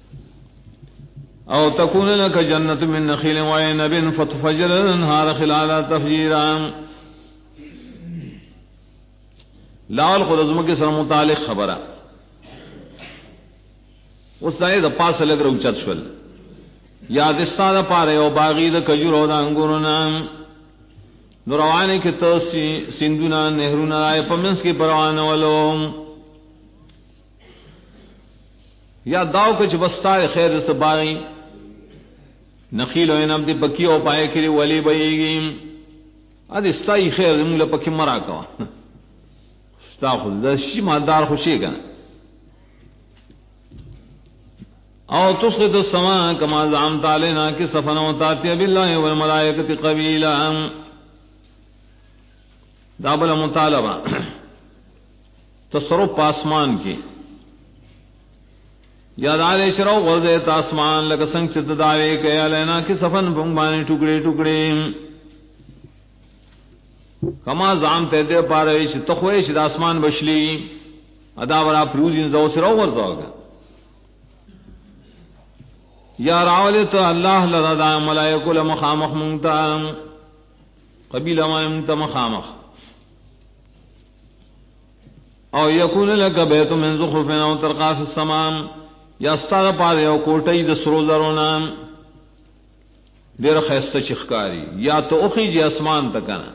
او تکون لك جنت من نخیل وعنب فتفجر الانهار خلالها تفجیرا لاول خود ازم کے سر متعلق خبرہ اس دائے دا پاس لگ رو چت شول یاد استاد پارے او باغی دا کجور او دا انگورنا نوروانے کے تو سندونا نہرونا رائے پمنس کی پروان والوں یا داو کچھ بستا خیر سبائی نخیل و نبدی پکی او پائے کری ولی بئیگی اد استائی خیر مولا پکی مرا کوا ستا خود دشی مادار خوشی کنا او تسقط السماء کما زعمت علینا کسفا وتأتی باللہ والملائکۃ قبیلا دابل مطالبہ تصرف پاسمان کی یاد آلے شرو غرزیت آسمان لگا سنگ چت دعوے کیا لینا کی سفن بنگبانے ٹکڑے ٹکڑے کما زام تیدے پارے چھ تخوے شد آسمان بشلی ادا ورا پروزین زو شرو غرزا ہوگا یا راولت اللہ لردا ملائکو لمخامخ منگتا قبیل منگتا مخامخ او یکون لک بیت من زخرف او ترقا فی السماء یا استاد پاره او کوټی د سرو زرونا ډیر خسته چخکاری یا تو اخی جی اسمان تکنا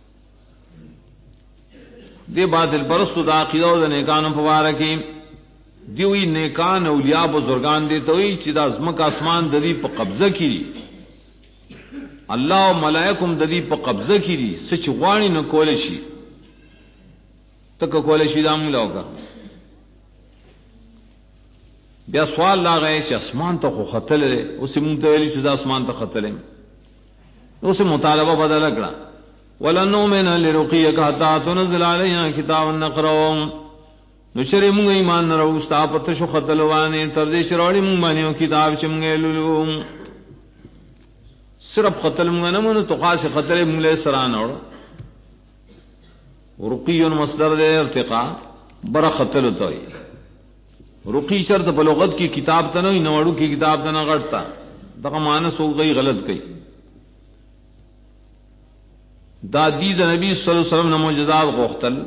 دی باطل پرستو دا عقیده د نیکانو مبارکی دیوی نیکان اولیاء بزرگان دی توئی چې د ازمک اسمان د دې په قبضه کړي الله او ملائکم د دې په قبضه کړي سچ غواړي نه کول شي تک کول شي دام لوګه بیا سوال لا غئے چې اسمان ته خو خطل لري اوس مونږ ته ویلي چې اسمان ته خطل لري اوس مطالبه بدل کړه ولن نؤمن لرقیک حتا تنزل علینا کتابا نقرأ نو شری مونږ ایمان نه راو ستا پته شو خطل وانه تر دې شروړی مونږ باندې کتاب چې مونږ لولو صرف خطل مونږ نه مونږ تو خاص خطل مونږ له سران اور رقی مصدر دے ارتقاء بڑا خطل ہوتا ہے رقی شرط بلغت کی کتاب تنو نوڑو کی کتاب تنا غٹتا دغه مانس ہو گئی غلط گئی دادید نبی صلی اللہ علیہ وسلم نے معجزات غختل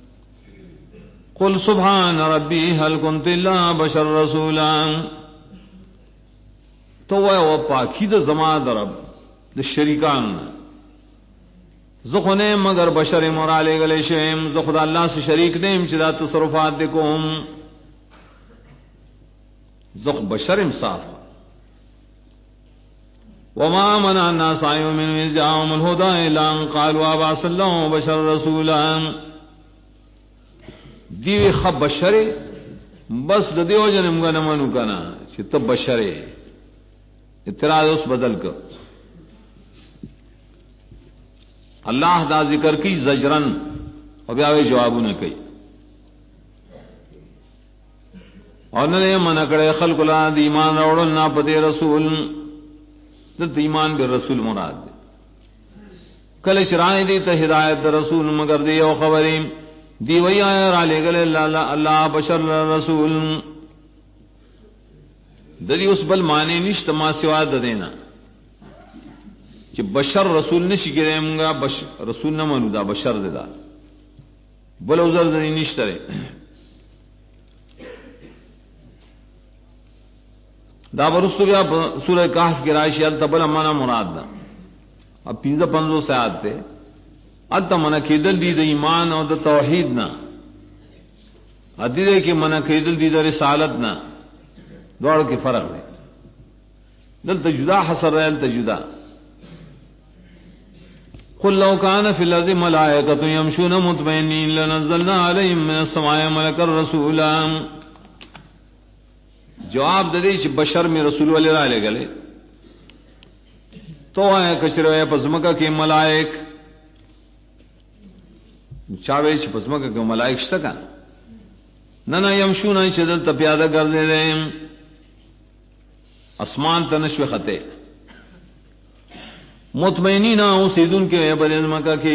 قل سبحان ربی هل كنت الا بشر رسولا تو وہ پاکی د زما درب د شریکان زخنے مگر بشر مرالے گلے شیم زخد اللہ سے شریک دیم چدا تصرفات دکوم زخ بشر امصاف وما منع الناس ان يؤمنوا اذ جاءهم الهدى الا ان قالوا ابعث الله بشر رسولا دیوی خب بشر بس د دیو جنم غن منو کنا چې تب بشر اعتراض اس بدل کر اللہ دا ذکر کی زجرن اور بیاوے جوابوں نے کئی اور نے منع کرے خلق لا دی ایمان روڑن نہ پدے رسول دت ایمان بے رسول مراد دے کل شرائع دی تے ہدایت رسول مگر دی او خبریں دی وی آیا را لے گلے اللہ بشر رسول دلی اس بل معنی نشت ما سوا دینا کہ بشر رسول نشی گرے منگا رسول نہ منو دا بشر دے دا بلو زر دنی نشترے دا برستو بیا سورہ کہف کی رائشی التا بلا مانا مراد دا اب 55 سے آتے التا منا کیدل دی دا ایمان اور دا توحید نا ادیدے کی منا کیدل دی دا رسالت نا دوڑ کی فرق دے دل تجدا حسر رہے تجدا قل لو كان في الارض ملائكة يمشون مطمئنين لنزلنا عليهم من السماء ملكا رسولا جواب دے چ بشر میں رسول والے را لے گلے تو ہے کچرے پزمکا کے ملائک چاوے چ پزمکا کے ملائک شتکا نہ یمشون شدل تپیادہ کر دے رہے اسمان تنشو خطے مطمئنین اوسیدن کے بدن مکہ کے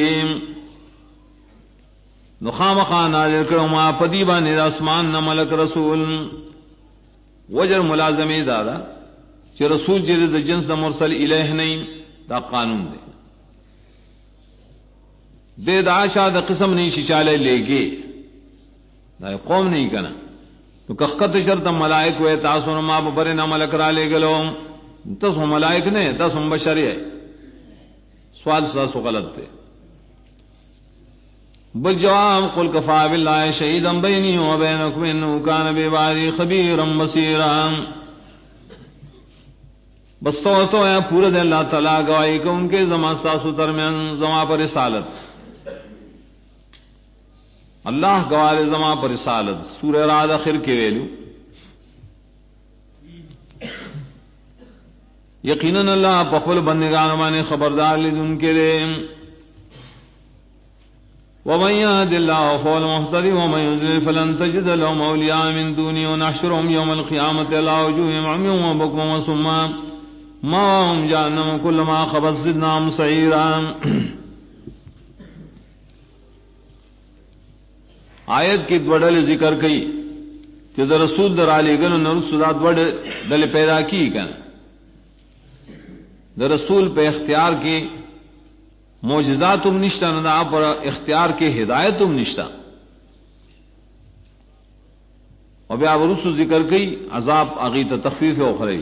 نخام خان نازل کرو ما پدیبا نیر اسمان نہ ملک رسول وجر ملازمی دادا کہ رسول جرد جنس دا مرسل الہ نہیں دا قانون دے دا شاہ دا قسم نہیں شچالے لے گے دا قوم نہیں کنا تو کخت شرط ملائک ہوئے تاسو ما ببرے نہ ملک را لے گلو تسو ملائک نے تسو بشری ہے سوال ساسو غلط تھے بالجواب قل کفا باللہ شہیدا بینی و بینکم انہ کان بعبادی خبیرا بصیرا، بس تو ہے پورا دن اللہ تعالیٰ گواہی کہ ان کے زما ساسو درمیان زما پر رسالت، اللہ گواہ زما پر رسالت. سورہ رعد آخر کے ویلو یقیناً اللہ پخبل بندگان مانے خبردار لید ان کے لئے. ومن يهد الله فهو المهتدي ومن يضلل فلن تجد لهم أولياء من دونه ونحشرهم يوم القيامة على وجوههم عميا وبكما وصما مأواهم جهنم كلما خبت زدناهم سعيرا. آیت کی دوڑل ذکر کی کہ در رسول در علی گن رسولات وڑ دل پیدا کی کن در رسول پہ اختیار کی معجزات تم نشتا ندا پر اختیار کے ہدایت تم نشتا. اور بیا رسول ذکر کی عذاب اغیت تخفیف اخری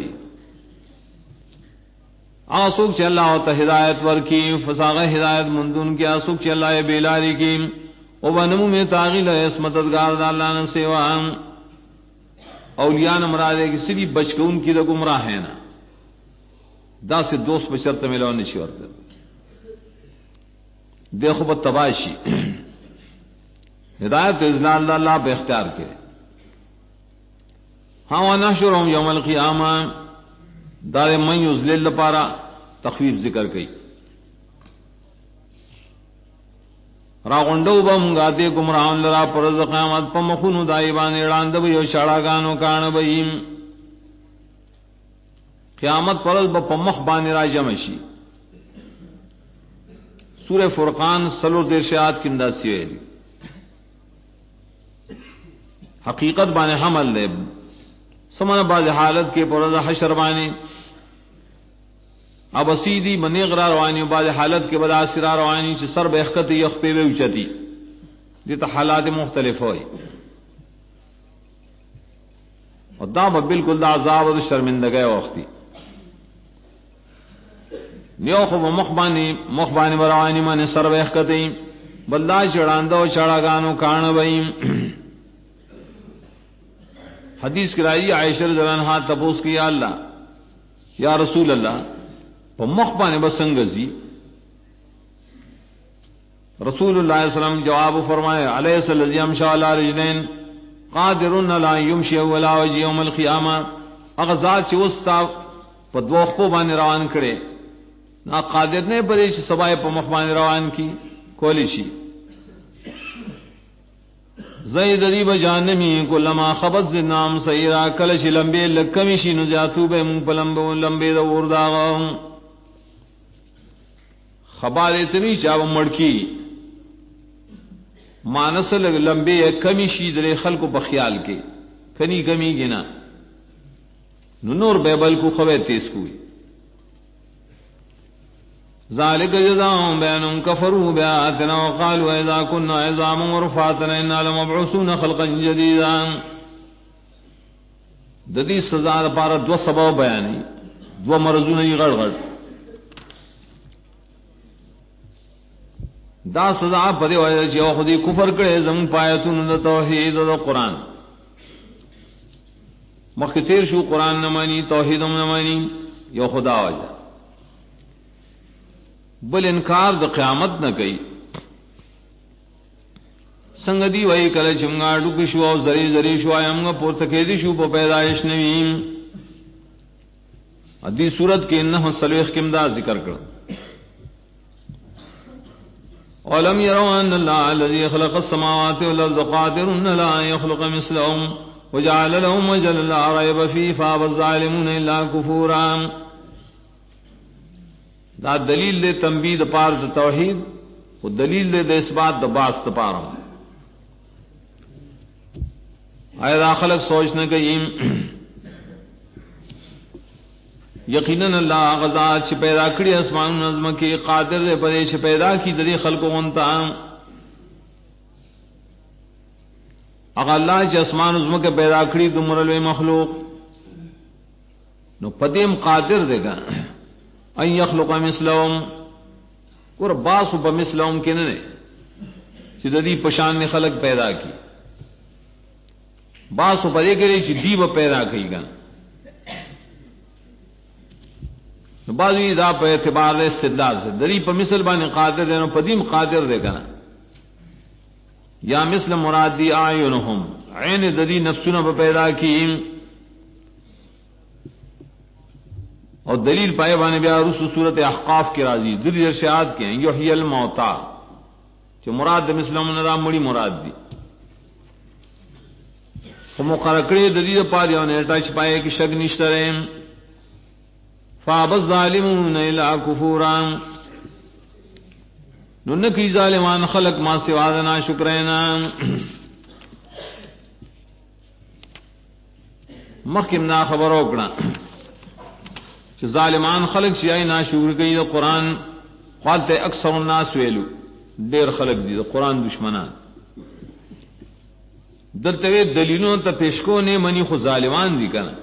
آسوک چ اللہ ہوتا ہدایت ور کی فساغ ہدایت مندون کی آسوک چ اللہ بیلاری کی او بنمو میں تاغیل اس مددگار دا اللہ نے سیوا اولیاء مرادے کی صرف بچ کے ان کی دا گمراہ ہے نا دا سے دوست بچرت ملو نشی ورتے دیکھو بت تباشی ہدایت اذلال اللہ بے اختیار کے. ہاں ونحشرهم یوم القیامہ دار من یذلل پارا تخفیف ذکر کی راغنڈو بم گاتے گمراہان لرا پرز قیامت پا مخونو دائبان اڑاند بی و شاڑاگانو کان بیم قیامت پرز با پا مخ بانی را جمشی. سورہ فرقان سلور دیر شاعت کی انداسی ہے حقیقت بانے حمل لے سمن بعض حالت کے پرز حشر بانے اب اسیدی منیغرا روانی و بعض حالت کے بدا سرا روانی چھ سر بختی یخپے وے اچتی دیتا حالات مختلف ہوئی اور دا بالکل دا عذاب و شرمندگی وقتی نیو خو مخبانی بروانی مانے سر بختی بلدا چڑاندو چڑاگانو کان بئیم. حدیث کرائی عائشہ رضی اللہ عنہا تپوس کی یا اللہ یا رسول اللہ مخبان بسنگزی رسول اللہ علیہ وسلم جواب فرمائے علیہ الذی امشى علی رجلین قادر لا یمشی ولا وجه یوم القیامہ اغزاد چ وستا پدوخ کو بان روان کرے نا قادر نے بری سبائے پ مخبان روان کی کولیشی. زید ذیب جانمی کلما خبت ذنام سیرا کلش لمبے لکمیشی نجاتو بے من پلمبو لمبے دور داغم خبال اتنی چاو مڑکی مانس لمبے کمی شی درے خلق کو بخیال کے کنی کمی گنا نور بیبل کو خوے تیس کوئی ذالک جزاؤں بینم کفروا بآیاتنا وقالوا اذا كنا عظاما ورفاتا انا لمبعوثون خلقا جديدا. ددی سزا پارا دو سبب بیانی دو مرضوں نہیں غڑ غڑ دا سزا پدے وجہ چ خودی کفر کرے زم پایتون د توحید و قرآن مختیر شو قرآن نہ مانی توحید نہ مانی یو خدا وجہ بل انکار د قیامت نہ گئی سنگدی وئی کل چمگا ڈک شو او زری زری شو ایم پورتکیدی شو په پیدائش نویم. ادی صورت کے انہ سلوخ کمدا ذکر کر اولم يروا ان الله الذي خلق السماوات والارض قادر لا يخلق مثلهم وجعل لهم اجلا لا ريب فيه فابى الظالمون الا كفورا. دا دلیل دے تنبیہ پار توحید و دلیل دے اثبات د باس پار آیا دا خلق سوچ نہ گئی یقیناً اللہ غزاد چھ پیدا کری اسمان نظم کی قادر دے پدے چھ پیدا کی دری خلقو انتا اگر اللہ چھ اسمان نظم کے پیدا کری دمرلوے مخلوق نو پدیم قادر دے گا ان یخلق مثلهم اور باسو بمثلهم کے ننے چې د دې پشان نه خلق پیدا کی باسو پدې کې چې دی و پیدا کیږي نو بعضی دا په اعتبار استدلال سے دری په مثل باندې قادر دی نو پدیم قادر دی کنه یا مثل مراد دی اعینهم عین د دې نفسونه په پیدا کی اور دلیل پائے بانے بیا رسو صورت احقاف کی راضی دلی ارشاد کے ہیں یحیی الموتا جو مراد مسلم ندا مڑی مراد دی مقرکڑے دلیل پاری اور نیٹا چھپائے کہ شک نشتریں فاب الظالمون الا کفورا ننکی ظالمان خلق ما سوادنا شکرینا مخکمنا خبر اوکنا کہ ظالمان خلق شیائی ناشکر گئی دا قرآن قالتے اکثر الناس ویلو دیر خلق دی دا قرآن دشمنان دلتوی دلیلوں تا پیشکو نے منی خود ظالمان دی کنا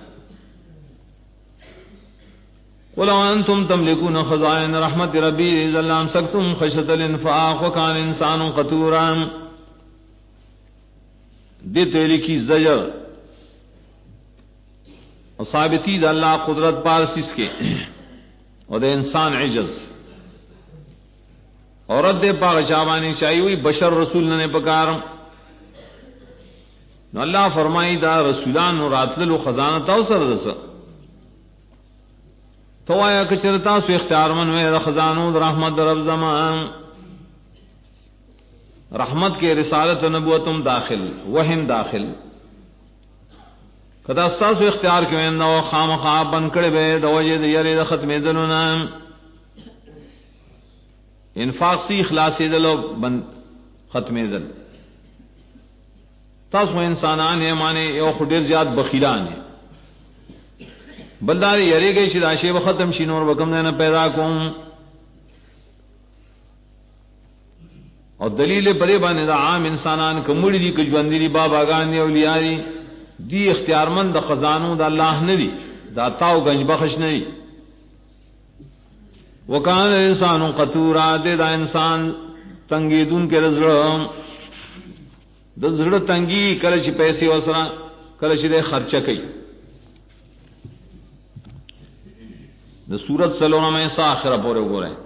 قُلْ وَأَنْتُمْ تَمْلِكُونَ خَزَائِنَ رَحْمَةِ رَبِّي إِذًا لَّأَمْسَكْتُمْ خَشْيَةَ الْإِنفَاقِ وَكَانَ الْإِنسَانُ قَتُورًا دیتے لکھی زجر اور ثابتی دا اللہ قدرت پارسس کے اور دا انسان عجز اور رد پاک شابانی چاہیے ہوئی بشر رسول نے پکار نو اللہ فرمائی دا رسولان راتلل خزانہ تاو سر دس تو آیا کچرتا سو اختیار من میں خزانوں رحمت رب زمان رحمت کے رسالت و نبوتم داخل وہم داخل کدا استاسو اختیار کے نو خام خواب بن کڑے بے دوجے یری د ختم دلونا انفاق سی اخلاص دلو بن ختم دل تاسو انسانان یہ مانے یو خډیر زیات بخیلان بلدار یری گئی چې راشي به ختم شي نور وکم نه پیدا کوم او دلیل پرې باندې دا عام انسانان کومړي دي کجوندې دي باباګان دي اولیاء دي دی اختیارمند خزانوں دا اللہ نے دی داتاو گنج بخش نے دی وکان انسان قطورا دے دا انسان تنگی دن کے رزڑ تنگی کلچ پیسے وسرا کلچ دے خرچہ کئی دا سورت سلورہ میں سا آخرہ پورے گو رہے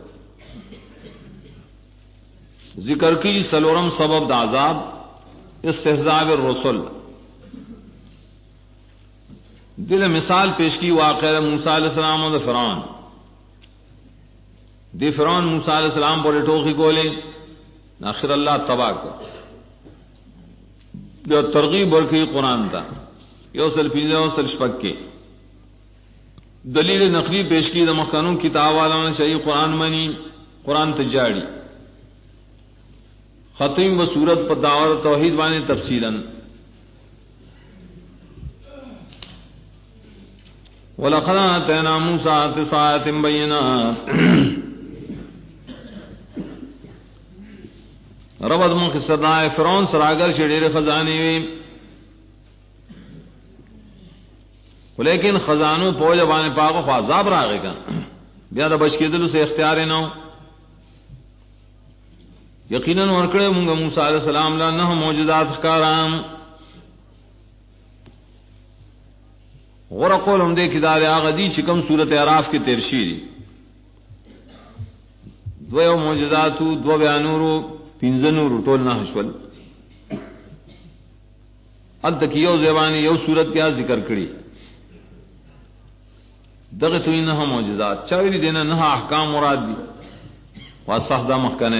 ذکر کی سلورم سبب دا عذاب استحزاب الرسل دل مثال پیش کی واقعہ موسیٰ علیہ السلام و فرعون دی فرعون موسیٰ علیہ السلام پر ٹوخی کولے آخر اللہ تباہ کر جو ترغیب ورکی قرآن تھا یوسل پیزے یوسل شپک کے دلیل نقلی پیش کی دا مخانون کتاب والا نے چاہیے قرآن منی قرآن تجاڑی ختم و صورت پر دعوت توحید وانے تفصیلاً وَلَقَدْ آتَيْنَا مُوسَىٰ 9 آيَاتٍ بَيِّنَاتٍ ربط من قصدائے فرعون سراگر شڑیر خزانے وی لیکن خزانوں پوج بانے پاکو خوازاب راگے گا بیا دا بچ کے دلو سے اختیار نو یقیناً ورکڑے مونگا موسیٰ علیہ السلام لانہ موجودات کارام غور قول ہم دے کدار آغدی چکم صورت عراف کی ترشیری دو موجوداتو دو بیانورو پینزنورو ٹول نہ حشول ال تک یو زبانی یو صورت کیا ذکر کری دغتوی نہ موجودات چاویری دینا نہ احکام مراد دی واسخ دا مخکنے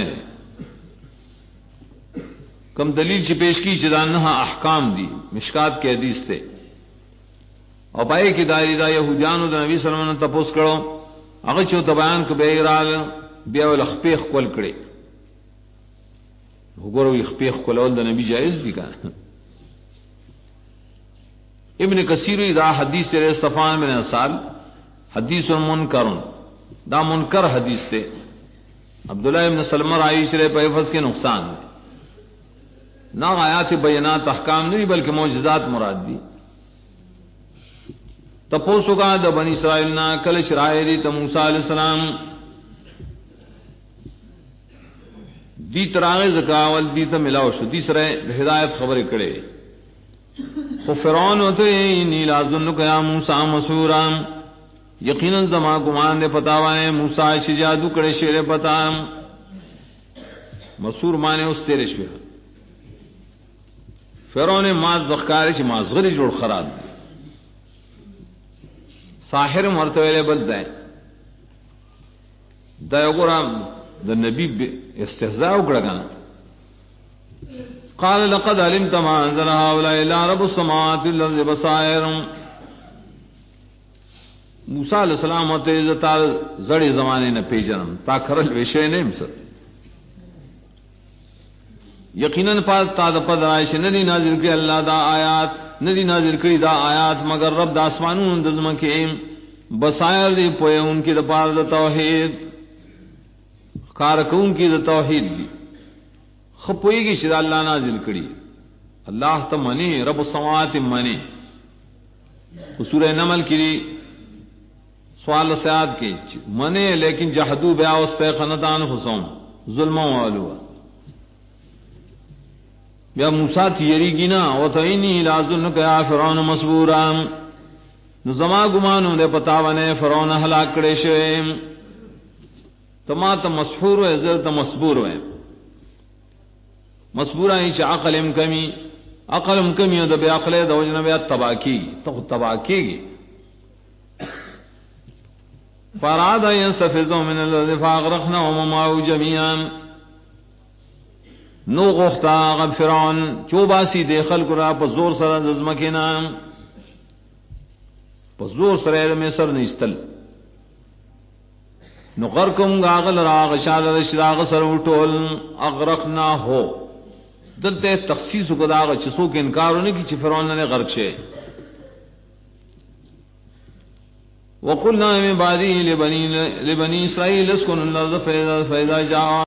کم دلیل چی پیش کی چدا نہ احکام دی مشکات کے حدیث تھے اور پائے کی دائری دا یہودیانو دا نبی صلی اللہ علیہ وسلم تپوس کرو اگر چو تبیان کو بے ارال بیا والاخپیخ کول کرے گورو اخپیخ کول دا نبی جائز بھی کہا ابن کثیر دا حدیث تیرے صفان بن اصال حدیث منکرن دا منکر حدیث تے عبداللہ ابن سلمر آئی چرے پہ حفظ کے نقصان دے نہ آیات بینات احکام نہیں بلکہ معجزات مراد دی تپوسو کا دا بنی اسرائیل نا کل شرائع دی تا موسیٰ علیہ السلام دی تراغ زکاول دی ته ملاو شو دی سره ہدایت خبرې کړي او فرعون ته انی لازنک یا موسی مسورا یقینا زما ګمان نه پتا وای موسی چې جادو کړي شعر پتا مسور معنی اوس تیرې شو فرعون ما ذکر چې ما زغری جوړ خراب ساحر مرتبه بل ځای دا وګورم د نبی استهزاء وکړه قال لقد علمت ما انزل هؤلاء الا رب السماوات والارض بصائر موسی علیہ السلام ته عزت زړی زمانه نه پیژنم تا خرل وشي نه مس یقینا پاس تا د پدایش ندی نازل کړي الله دا آیات ندی نازل کړي دا آیات مگر رب د اسمانونو د زمکه بصائر دی پوهه انکی د پاره د توحید کارکون کی د توحید دی خپویږي چې الله نازل کړي الله ته منی رب السماوات منی سورہ نمل کی سوال سیاد کی منی لیکن جحدو بیا واستيقنتان حسوم ظلم والو بیا موسی تیریږي نه او ته انی لازنک یا فرعون مسبورا نو زما ګمانو نه پتاونه فرعون هلاک کړي شوی تما ته مسحور و عزت ته مسبور و مسبورا هیڅ عقلم کمی عقلم کمی د بیا عقل د وجنه بیا تباکی ته تباکی فراد يستفزوا من الذي فاغرقناهم معه جميعا نو غختا غب فرعون چوباسی د خلق را په زور سره د زمکینا په زور سره د مصر نستل نو غرقم غاغل راغ شال رشراغ سر وټول اغرقنا ہو دلته تخصیص کو داغ چسو کے انکارونه کی چې فرعون نے غرق شه وقلنا من بعده لبني اسرائيل اسكنوا الارض فاذا جاء